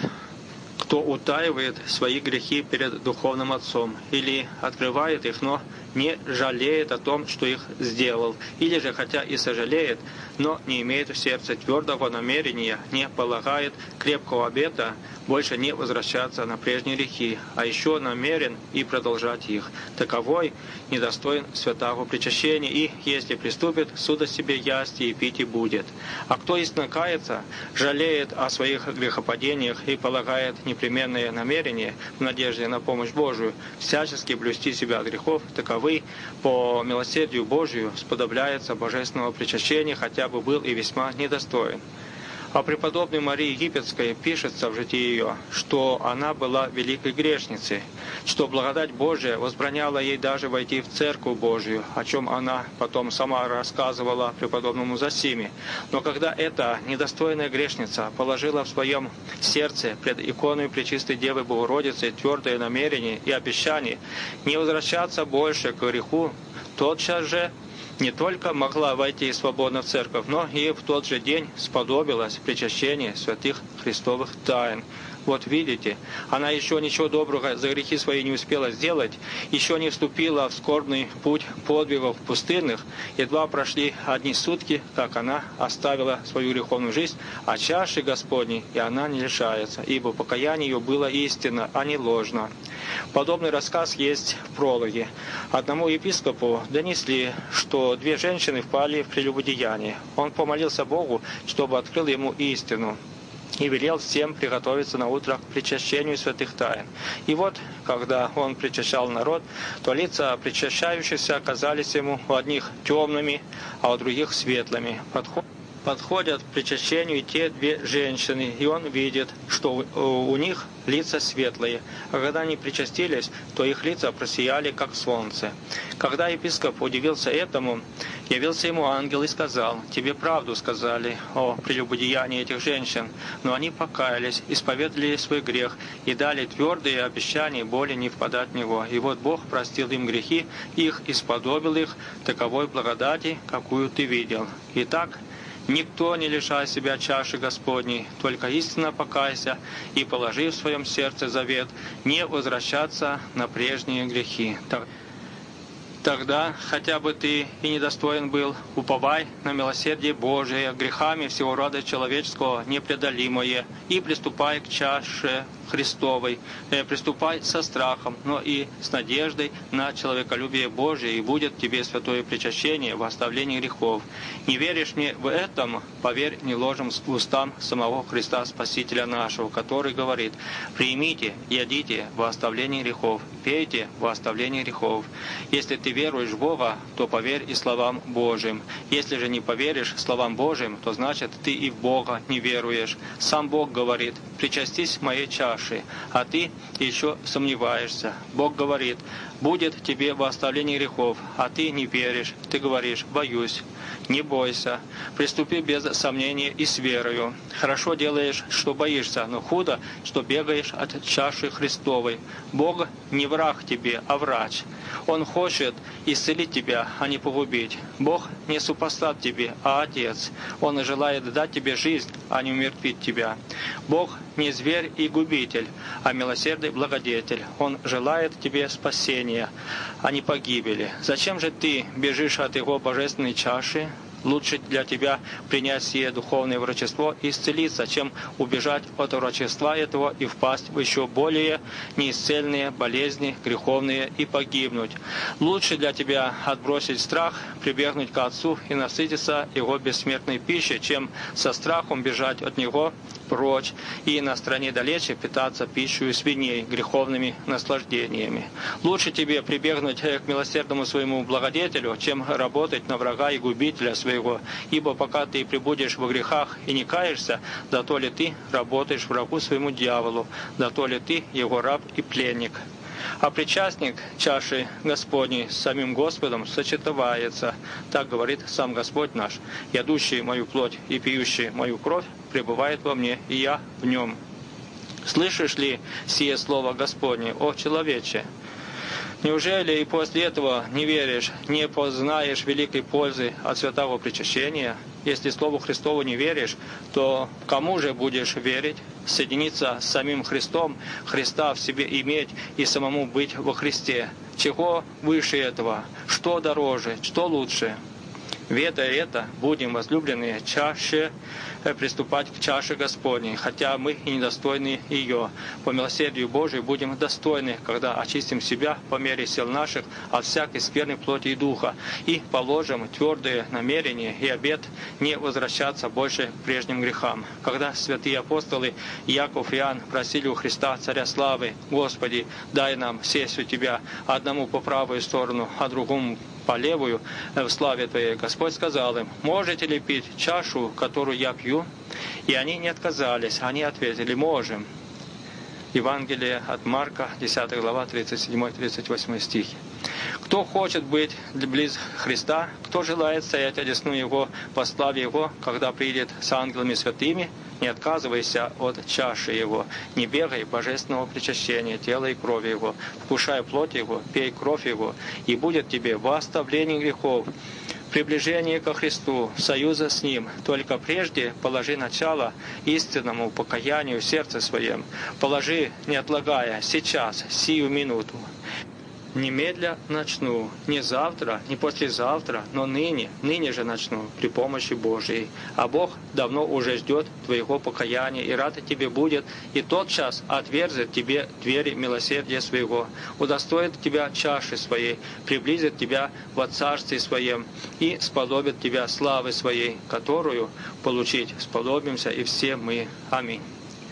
A: кто утаивает свои грехи перед Духовным Отцом, или открывает их, но не жалеет о том, что их сделал, или же, хотя и сожалеет, но не имеет в сердце твердого намерения, не полагает крепкого обета больше не возвращаться на прежние грехи, а еще намерен и продолжать их. Таковой недостоин святого причащения, и, если приступит, суда себе ясти и пить и будет. А кто истинно кается, жалеет о своих грехопадениях и полагает непременное намерение в надежде на помощь Божию всячески блюсти себя от грехов, таковый по милосердию Божию сподобляется божественного причащения, хотя бы был и весьма недостоин. О преподобной Марии Египетской пишется в житии ее, что она была великой грешницей, что благодать Божия возбраняла ей даже войти в Церковь Божию, о чем она потом сама рассказывала преподобному Зосиме. Но когда эта недостойная грешница положила в своем сердце пред иконой Пречистой Девы Богородицы твердое намерение и обещание не возвращаться больше к греху, тотчас же не только могла войти свободно в церковь, но и в тот же день сподобилась причащения святых Христовых тайн. Вот видите, она еще ничего доброго за грехи свои не успела сделать, еще не вступила в скорбный путь подвигов пустынных, едва прошли одни сутки, как она оставила свою греховную жизнь, а чаши Господней и она не лишается, ибо покаяние ее было истинно, а не ложно. Подобный рассказ есть в прологе. Одному епископу донесли, что две женщины впали в прелюбодеяние. Он помолился Богу, чтобы открыл ему истину, и велел всем приготовиться на утро к причащению святых тайн. И вот, когда он причащал народ, то лица причащающихся оказались ему у одних темными, а у других светлыми. Подходят к причащению и те две женщины, и он видит, что у них лица светлые, а когда они причастились, то их лица просияли, как солнце. Когда епископ удивился этому, явился ему ангел и сказал: «Тебе правду сказали о прелюбодеянии этих женщин, но они покаялись, исповедали свой грех и дали твердые обещания более не впадать в него. И вот Бог простил им грехи их и сподобил их таковой благодати, какую ты видел. Итак, Никто не лишай себя чаши Господней, только истинно покайся и положи в своем сердце завет не возвращаться на прежние грехи. Тогда, хотя бы ты и недостоин был, уповай на милосердие Божие, грехами всего рода человеческого непреодолимое, и приступай к чаше Христовой, э, приступай со страхом, но и с надеждой на человеколюбие Божие, и будет тебе святое причащение в оставлении грехов. Не веришь мне в этом, поверь неложным устам самого Христа Спасителя нашего, который говорит: «Примите, ядите во оставлении грехов, пейте во оставлении грехов». Если ты веруешь в Бога, то поверь и словам Божьим. Если же не поверишь словам Божьим, то значит ты и в Бога не веруешь. Сам Бог говорит: «Причастись моей чаши», а ты еще сомневаешься. Бог говорит: «Будет тебе во оставлении грехов», а ты не веришь. Ты говоришь: «Боюсь». Не бойся, приступи без сомнения и с верою. Хорошо делаешь, что боишься, но худо, что бегаешь от чаши Христовой. Бог не враг тебе, а врач. Он хочет исцелить тебя, а не погубить. Бог не супостат тебе, а Отец. Он желает дать тебе жизнь, а не умертвить тебя. Бог не зверь и губитель, а милосердный благодетель. Он желает тебе спасения, а не погибели. Зачем же ты бежишь от Его божественной чаши? Лучше для тебя принять сие духовное врачество и исцелиться, чем убежать от врачества этого и впасть в еще более неисцельные болезни, греховные, и погибнуть. Лучше для тебя отбросить страх, прибегнуть к Отцу и насытиться Его бессмертной пищей, чем со страхом бежать от Него прочь и на стране далече питаться пищей свиней, греховными наслаждениями. Лучше тебе прибегнуть к милосердному своему благодетелю, чем работать на врага и губителя своего, ибо пока ты пребудешь во грехах и не каешься, да то ли ты работаешь врагу своему дьяволу, да то ли ты его раб и пленник. А причастник чаши Господней с самим Господом сочетывается. Так говорит сам Господь наш: «Ядущий мою плоть и пьющий мою кровь пребывает во мне, и я в нем». Слышишь ли сие слово Господне, о человече? Неужели и после этого не веришь, не познаешь великой пользы от святого причащения? Если Слову Христову не веришь, то кому же будешь верить? Соединиться с самим Христом, Христа в себе иметь и самому быть во Христе. Чего выше этого? Что дороже? Что лучше? Ведая это, будем, возлюбленные, чаще приступать к чаше Господней, хотя мы и недостойны ее. По милосердию Божию будем достойны, когда очистим себя по мере сил наших от всякой скверной плоти и духа, и положим твердые намерения и обет не возвращаться больше к прежним грехам. Когда святые апостолы Иаков и Иоанн просили у Христа, Царя Славы: «Господи, дай нам сесть у Тебя, одному по правую сторону, а другому по левую в славе Твоей», Господь сказал им: «Можете ли пить чашу, которую я пью?» И они не отказались, они ответили: «Можем». Евангелие от Марка, десятая глава, тридцать седьмой тридцать восьмой стихи. Кто хочет быть близ Христа, кто желает стоять одесную Его во славе Его, когда придет с ангелами святыми, не отказывайся от чаши Его, не бегай божественного причащения тела и крови Его, вкушай плоть Его, пей кровь Его, и будет тебе во оставлении грехов, приближение ко Христу, союза с Ним. Только прежде положи начало истинному покаянию в сердце своем. Положи, не отлагая, сейчас, сию минуту. Немедля начну, не завтра, не послезавтра, но ныне, ныне же начну, при помощи Божией. А Бог давно уже ждет твоего покаяния, и рад тебе будет, и тотчас отверзет тебе двери милосердия своего, удостоит тебя чаши своей, приблизит тебя во царстве своем и сподобит тебя славы своей, которую получить сподобимся и все мы. Аминь.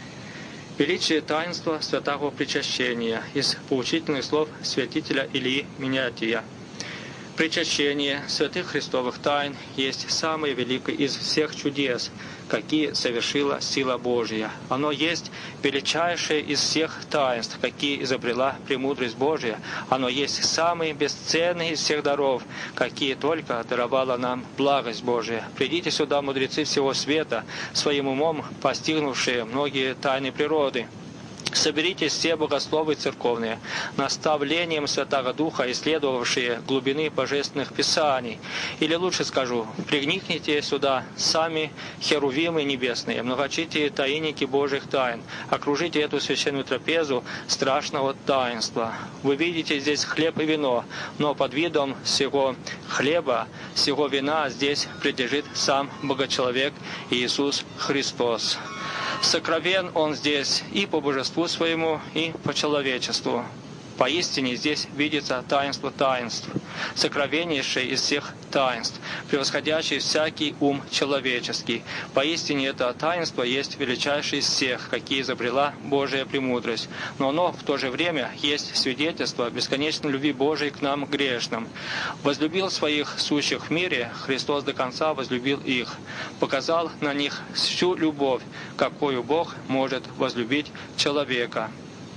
A: Величие таинства святого причащения из поучительных слов святителя Ильи Минятия. Причащение святых христовых тайн есть самое великое из всех чудес, какие совершила сила Божия. Оно есть величайшее из всех таинств, какие изобрела премудрость Божия. Оно есть самый бесценный из всех даров, какие только даровала нам благость Божия. Придите сюда, мудрецы всего света, своим умом постигнувшие многие тайны природы, Соберитесь все богословы церковные, наставлением Святого Духа, исследовавшие глубины божественных писаний. Или лучше скажу, приникните сюда сами херувимы небесные, многочитые таинники Божьих тайн, окружите эту священную трапезу страшного таинства. Вы видите здесь хлеб и вино, но под видом сего хлеба, сего вина здесь прилежит сам Богочеловек Иисус Христос. Сокровен Он здесь и по божеству своему, и по человечеству. Поистине здесь видится таинство таинств, сокровеннейшее из всех таинств, превосходящее всякий ум человеческий. Поистине это таинство есть величайшее из всех, какие изобрела Божия премудрость. Но оно в то же время есть свидетельство бесконечной любви Божией к нам грешным. Возлюбил своих сущих в мире, Христос до конца возлюбил их, показал на них всю любовь, какую Бог может возлюбить человека.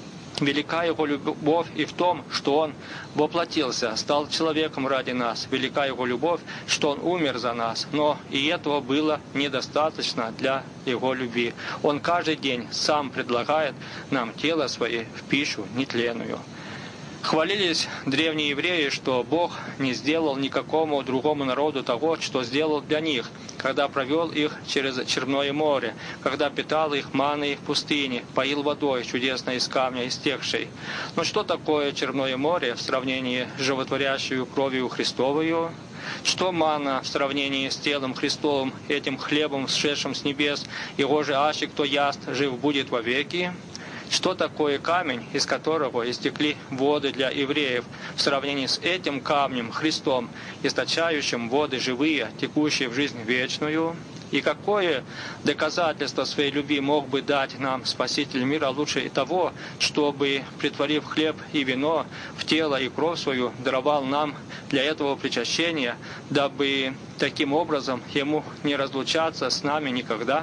A: Велика Его любовь и в том, что Он воплотился, стал человеком ради нас. Велика Его любовь, что Он умер за нас. Но и этого было недостаточно для Его любви. Он каждый день сам предлагает нам тело Свое в пищу нетленную. Хвалились древние евреи, что Бог не сделал никакому другому народу того, что сделал для них, когда провел их через Черное море, когда питал их манной в пустыне, поил водой чудесной из камня истекшей. Но что такое Черное море в сравнении с животворящей кровью Христовою? Что манна в сравнении с телом Христовым, этим хлебом, сшедшим с небес, его же аще кто яст, жив будет вовеки? Что такое камень, из которого истекли воды для евреев, в сравнении с этим камнем, Христом, источающим воды живые, текущие в жизнь вечную? И какое доказательство своей любви мог бы дать нам Спаситель мира лучше того, чтобы, притворив хлеб и вино в тело и кровь свою, даровал нам для этого причащения, дабы таким образом Ему не разлучаться с нами никогда?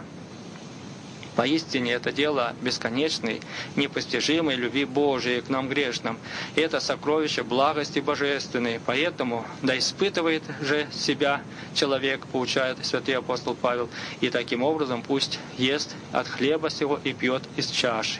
A: Поистине это дело бесконечной, непостижимой любви Божией к нам грешным. И это сокровище благости божественной. Поэтому да испытывает же себя человек, поучает святый апостол Павел, и таким образом пусть ест от хлеба сего и пьет из чаши.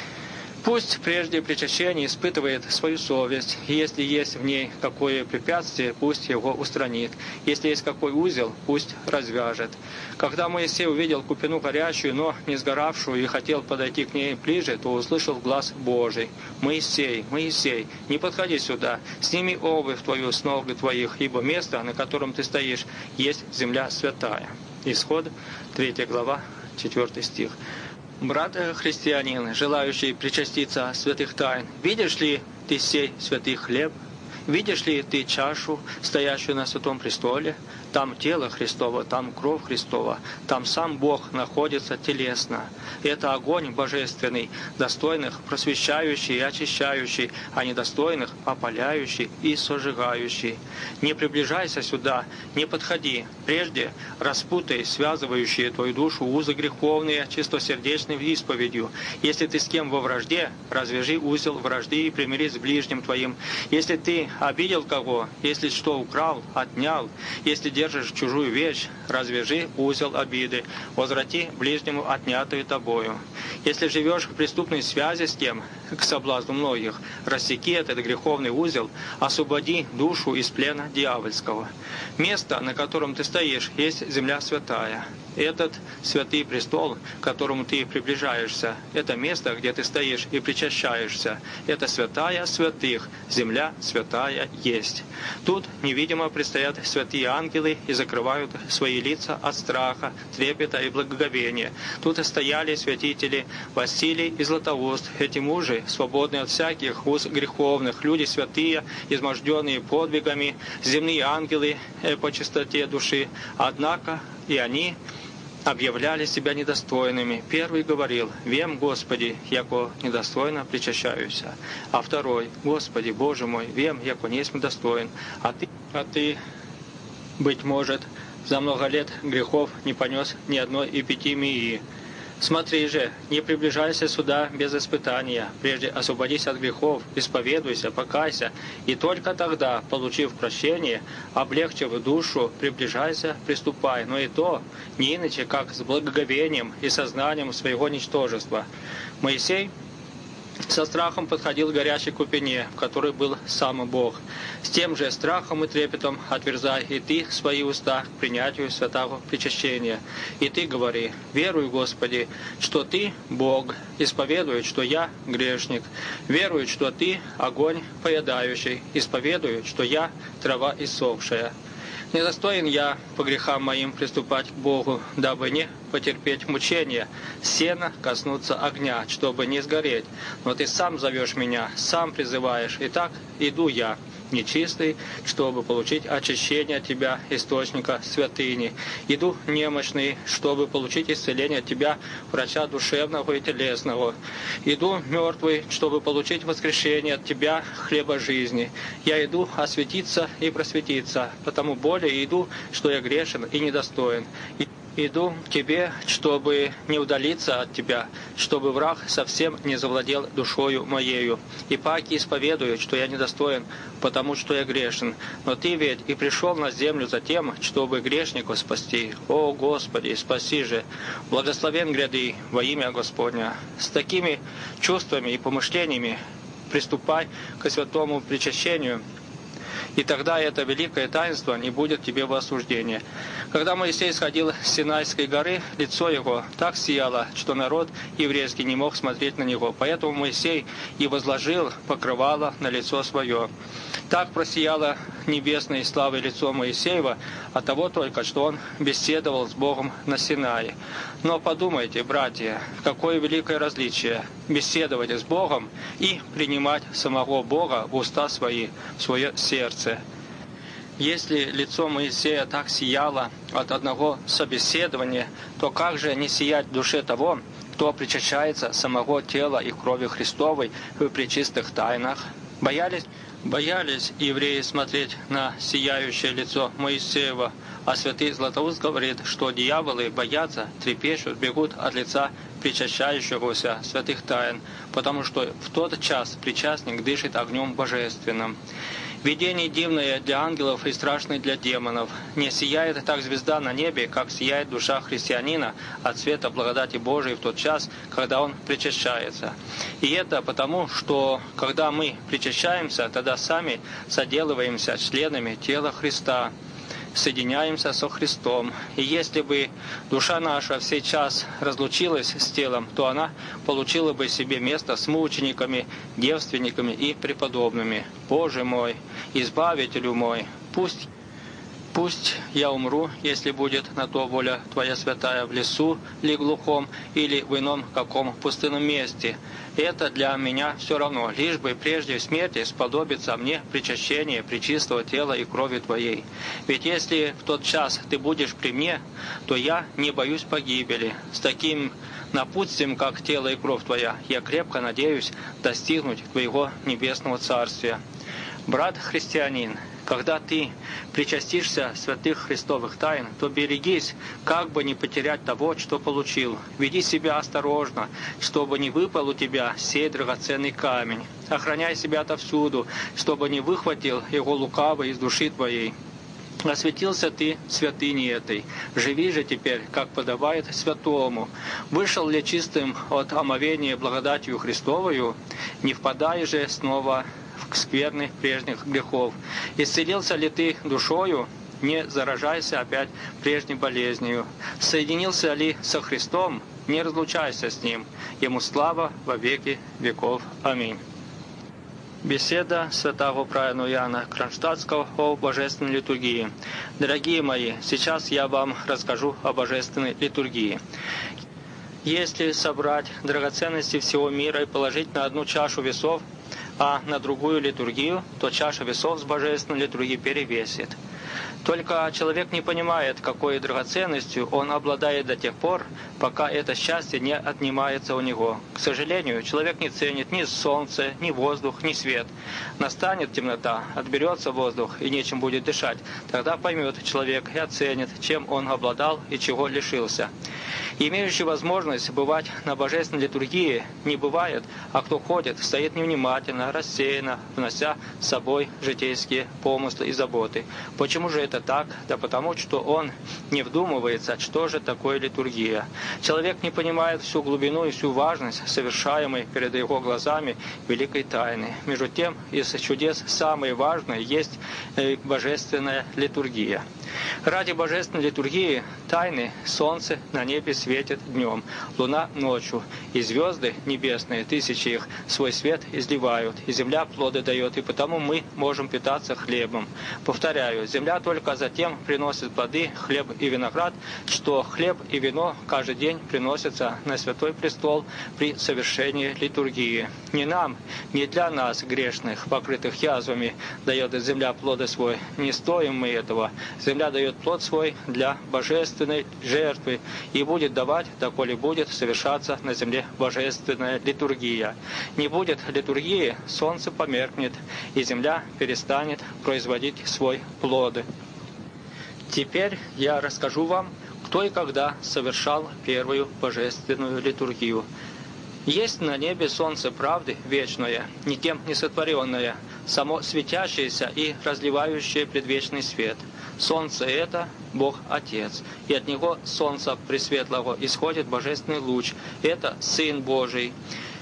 A: Пусть прежде причащения испытывает свою совесть, и если есть в ней какое препятствие, пусть его устранит. Если есть какой узел, пусть развяжет. Когда Моисей увидел купину горящую, но не сгоравшую, и хотел подойти к ней ближе, то услышал глас Божий: «Моисей, Моисей, не подходи сюда, сними обувь твою с ног твоих, ибо место, на котором ты стоишь, есть земля святая». Исход, третья глава, четвёртый стих. Брат христианин, желающий причаститься святых тайн, видишь ли ты сей святый хлеб? Видишь ли ты чашу, стоящую на святом престоле? Там тело Христово, там кровь Христова, там сам Бог находится телесно. Это огонь божественный, достойных просвещающий и очищающий, а недостойных опаляющий и сожигающий. Не приближайся сюда, не подходи. Прежде распутай связывающие твою душу узы греховные чистосердечной исповедью. Если ты с кем во вражде, развяжи узел вражды и примирись с ближним твоим. Если ты обидел кого, если что украл, отнял, если держишь чужую вещь, развяжи узел обиды, возврати ближнему отнятую тобою. Если живешь в преступной связи с кем, к соблазну многих, рассеки этот греховный узел, освободи душу из плена дьявольского. Место, на котором ты стоишь, есть земля святая. Этот святый престол, к которому ты приближаешься, это место, где ты стоишь и причащаешься. Это святая святых, земля святая есть. Тут невидимо предстоят святые ангелы и закрывают свои лица от страха, трепета и благоговения. Тут и стояли святители Василий и Златоуст, эти мужи, свободные от всяких уз греховных, люди святые, изможденные подвигами, земные ангелы по чистоте души. Однако и они объявляли себя недостойными. Первый говорил: «Вем, Господи, яко недостойно причащаюся». А второй: «Господи, Боже мой, вем, яко несмь достоин». А ты, а ты, быть может, за много лет грехов не понес ни одной эпитимии. Смотри же, не приближайся сюда без испытания. Прежде освободись от грехов, исповедуйся, покайся, и только тогда, получив прощение, облегчив душу, приближайся, приступай. Но и то не иначе, как с благоговением и сознанием своего ничтожества. Моисей со страхом подходил к горячей купине, в которой был сам Бог. С тем же страхом и трепетом отверзай и ты свои уста к принятию святого причащения. И ты говори: верую, Господи, что Ты Бог, исповедую, что я грешник, верую, что Ты огонь поедающий, исповедую, что я трава иссохшая. Недостоин я по грехам моим приступать к Богу, дабы не потерпеть мучения, сена коснуться огня, чтобы не сгореть. Но Ты сам зовешь меня, сам призываешь, и так иду я, нечистый, чтобы получить очищение от Тебя, источника святыни. Иду немощный, чтобы получить исцеление от Тебя, врача душевного и телесного. Иду мертвый, чтобы получить воскрешение от Тебя, хлеба жизни. Я иду осветиться и просветиться, потому более иду, что я грешен и недостоин. Иду к Тебе, чтобы не удалиться от Тебя, чтобы враг совсем не завладел душою моею. И паки исповедую, что я недостоин, потому что я грешен. Но Ты ведь и пришел на землю за тем, чтобы грешников спасти. О Господи, спаси же! Благословен гряды во имя Господня. С такими чувствами и помышлениями приступай к святому причащению, и тогда это великое таинство не будет тебе в осуждении. Когда Моисей сходил с Синайской горы, лицо его так сияло, что народ еврейский не мог смотреть на него. Поэтому Моисей и возложил покрывало на лицо свое. Так просияло небесной славой лицо Моисеева от того только, что он беседовал с Богом на Синае. Но подумайте, братья, какое великое различие беседовать с Богом и принимать самого Бога в уста свои, в свое сердце. Если лицо Моисея так сияло от одного собеседования, то как же не сиять в душе того, кто причащается самого тела и крови Христовой в пречистых тайнах? Боялись, боялись евреи смотреть на сияющее лицо Моисеева, а святый Златоуст говорит, что дьяволы боятся, трепещут, бегут от лица причащающегося святых тайн, потому что в тот час причастник дышит огнем божественным. Видение дивное для ангелов и страшное для демонов. Не сияет так звезда на небе, как сияет душа христианина от света благодати Божией в тот час, когда он причащается. И это потому, что когда мы причащаемся, тогда сами соделываемся членами тела Христа, соединяемся со Христом. И если бы душа наша в сей час разлучилась с телом, то она получила бы себе место с мучениками, девственниками и преподобными. Боже мой, Избавителю мой, пусть Пусть я умру, если будет на то воля Твоя святая, в лесу ли глухом, или в ином каком пустынном месте. Это для меня все равно, лишь бы прежде смерти сподобиться мне причащения пречистого тела и крови Твоей. Ведь если в тот час Ты будешь при мне, то я не боюсь погибели. С таким напутствием, как тело и кровь Твоя, я крепко надеюсь достигнуть Твоего небесного Царствия. Брат-христианин, когда ты причастишься святых христовых тайн, то берегись, как бы не потерять того, что получил. Веди себя осторожно, чтобы не выпал у тебя сей драгоценный камень. Охраняй себя отовсюду, чтобы не выхватил его лукавый из души твоей. Осветился ты святыней этой, живи же теперь, как подобает святому. Вышел ли чистым от омовения благодатью Христовою, не впадай же снова к скверных прежних грехов. Исцелился ли ты душою, не заражайся опять прежней болезнью. Соединился ли со Христом, не разлучайся с Ним. Ему слава во веки веков. Аминь. Беседа святого праведного Иоанна Кронштадтского о божественной литургии. Дорогие мои, сейчас я вам расскажу о божественной литургии. Если собрать драгоценности всего мира и положить на одну чашу весов, а на другую литургию, то чаша весов с божественной литургией перевесит. Только человек не понимает, какой драгоценностью он обладает до тех пор, пока это счастье не отнимается у него. К сожалению, человек не ценит ни солнце, ни воздух, ни свет. Настанет темнота, отберется воздух и нечем будет дышать. Тогда поймет человек и оценит, чем он обладал и чего лишился. Имеющий возможность бывать на божественной литургии не бывает, а кто ходит, стоит невнимательно, рассеянно, внося с собой житейские помыслы и заботы. Почему же это так? Да потому, что он не вдумывается, что же такое литургия. Человек не понимает всю глубину и всю важность совершаемой перед его глазами великой тайны. Между тем, из чудес самое важное есть божественная литургия. Ради божественной литургии тайны солнце на небе светит днем, луна ночью, и звезды небесные, тысячи их, свой свет изливают, и земля плоды дает, и потому мы можем питаться хлебом. Повторяю, земля только затем приносит плоды, хлеб и виноград, что хлеб и вино каждый день приносятся на святой престол при совершении литургии. Не нам, не для нас, грешных, покрытых язвами, дает земля плоды свой, не стоим мы этого. Земля дает плод свой для божественной жертвы и будет давать, доколе будет совершаться на земле божественная литургия. Не будет литургии, солнце померкнет, и земля перестанет производить свой плод. Теперь я расскажу вам, кто и когда совершал первую божественную литургию. Есть на небе солнце правды вечное, никем не сотворенное, само светящееся и разливающее предвечный свет. Солнце это Бог Отец, и от Него, Солнца Пресветлого, исходит божественный луч. Это Сын Божий.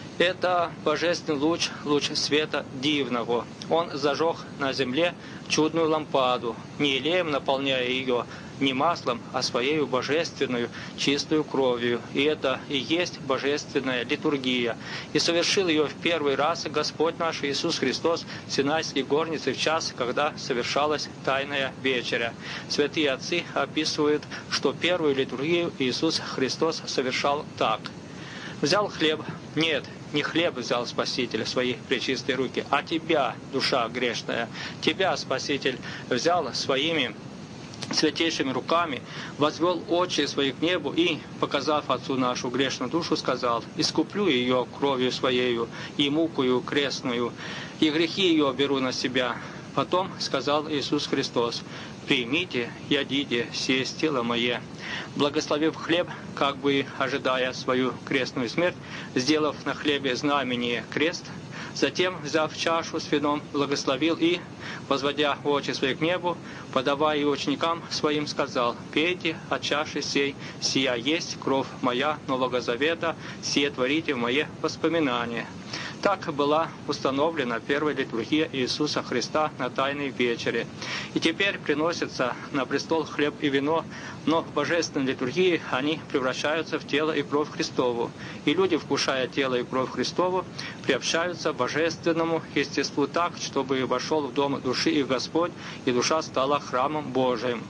A: Это божественный луч, луч света дивного. Он зажег на земле чудную лампаду, не елеем наполняя ее, не маслом, а своей божественную чистую кровью. И это и есть божественная литургия. И совершил ее в первый раз Господь наш Иисус Христос в Синайской горнице в час, когда совершалась Тайная вечеря. Святые отцы описывают, что первую литургию Иисус Христос совершал так. Взял хлеб, нет, не хлеб взял Спаситель в свои пречистые руки, а тебя, душа грешная, тебя, Спаситель, взял своими святейшими руками, возвел очи свои к небу и, показав Отцу нашу грешную душу, сказал: «Искуплю ее кровью Своею и мукою крестную, и грехи ее беру на себя». Потом сказал Иисус Христос: «Примите, ядите, сие есть тело мое». Благословив хлеб, как бы ожидая свою крестную смерть, сделав на хлебе знамение крест, затем, взяв чашу с вином, благословил и, возводя очи свои к небу, подавая ученикам своим, сказал: «Пейте от чаши сей, сия есть кровь моя Нового Завета, сие творите в мое воспоминание». Так была установлена первая литургия Иисуса Христа на Тайной вечере. И теперь приносятся на престол хлеб и вино, но в божественной литургии они превращаются в тело и кровь Христову. И люди, вкушая тело и кровь Христову, приобщаются к божественному естеству так, чтобы вошел в дом души их Господь, и душа стала храмом Божиим.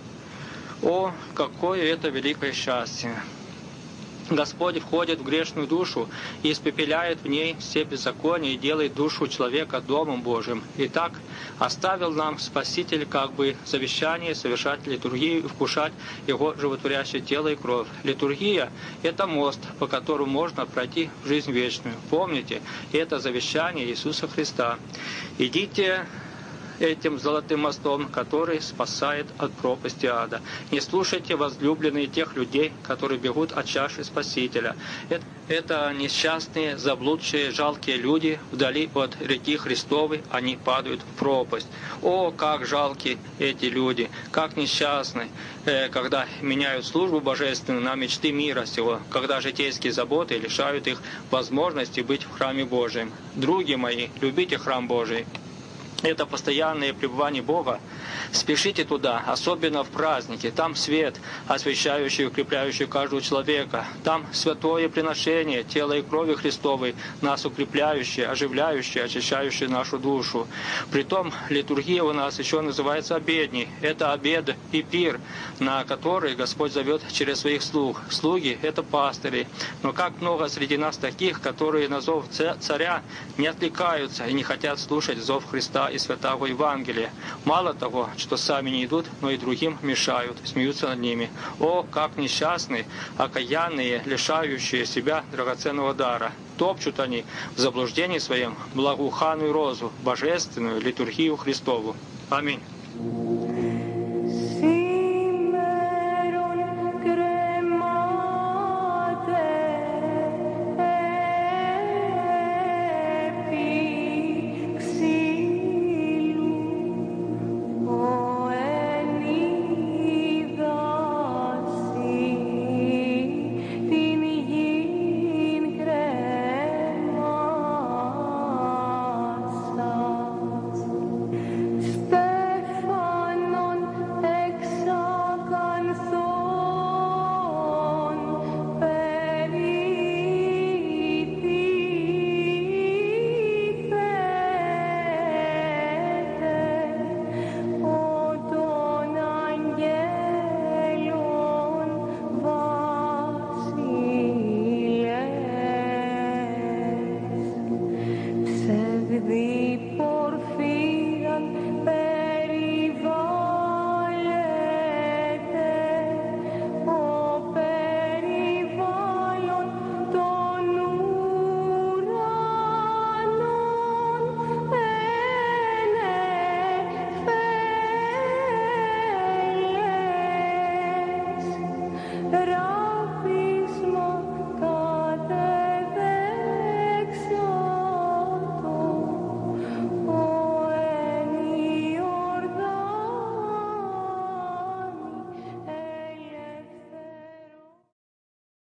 A: О, какое это великое счастье! Господь входит в грешную душу и испепеляет в ней все беззакония и делает душу человека домом Божьим. Итак, оставил нам Спаситель как бы завещание совершать литургию и вкушать Его животворящее тело и кровь. Литургия – это мост, по которому можно пройти в жизнь вечную. Помните, это завещание Иисуса Христа. Идите этим золотым мостом, который спасает от пропасти ада. Не слушайте, возлюбленные, тех людей, которые бегут от чаши Спасителя. Это, это несчастные, заблудшие, жалкие люди, вдали от реки Христовой, они падают в пропасть. О, как жалки эти люди, как несчастны, э, когда меняют службу божественную на мечты мира сего, когда житейские заботы лишают их возможности быть в храме Божьем. Други мои, любите храм Божий. Это постоянное пребывание Бога. Спешите туда, особенно в праздники. Там свет, освящающий и укрепляющий каждого человека. Там святое приношение тела и крови Христовой, нас укрепляющее, оживляющее, очищающее нашу душу. Притом литургия у нас еще называется обедней. Это обед и пир, на который Господь зовет через своих слуг. Слуги – это пастыри. Но как много среди нас таких, которые на зов царя не отвлекаются и не хотят слушать зов Христа и Святого Евангелия. Мало того, что сами не идут, но и другим мешают, смеются над ними. О, как несчастные, окаянные, лишающие себя драгоценного дара. Топчут они в заблуждении своем благоуханную розу, божественную литургию Христову. Аминь.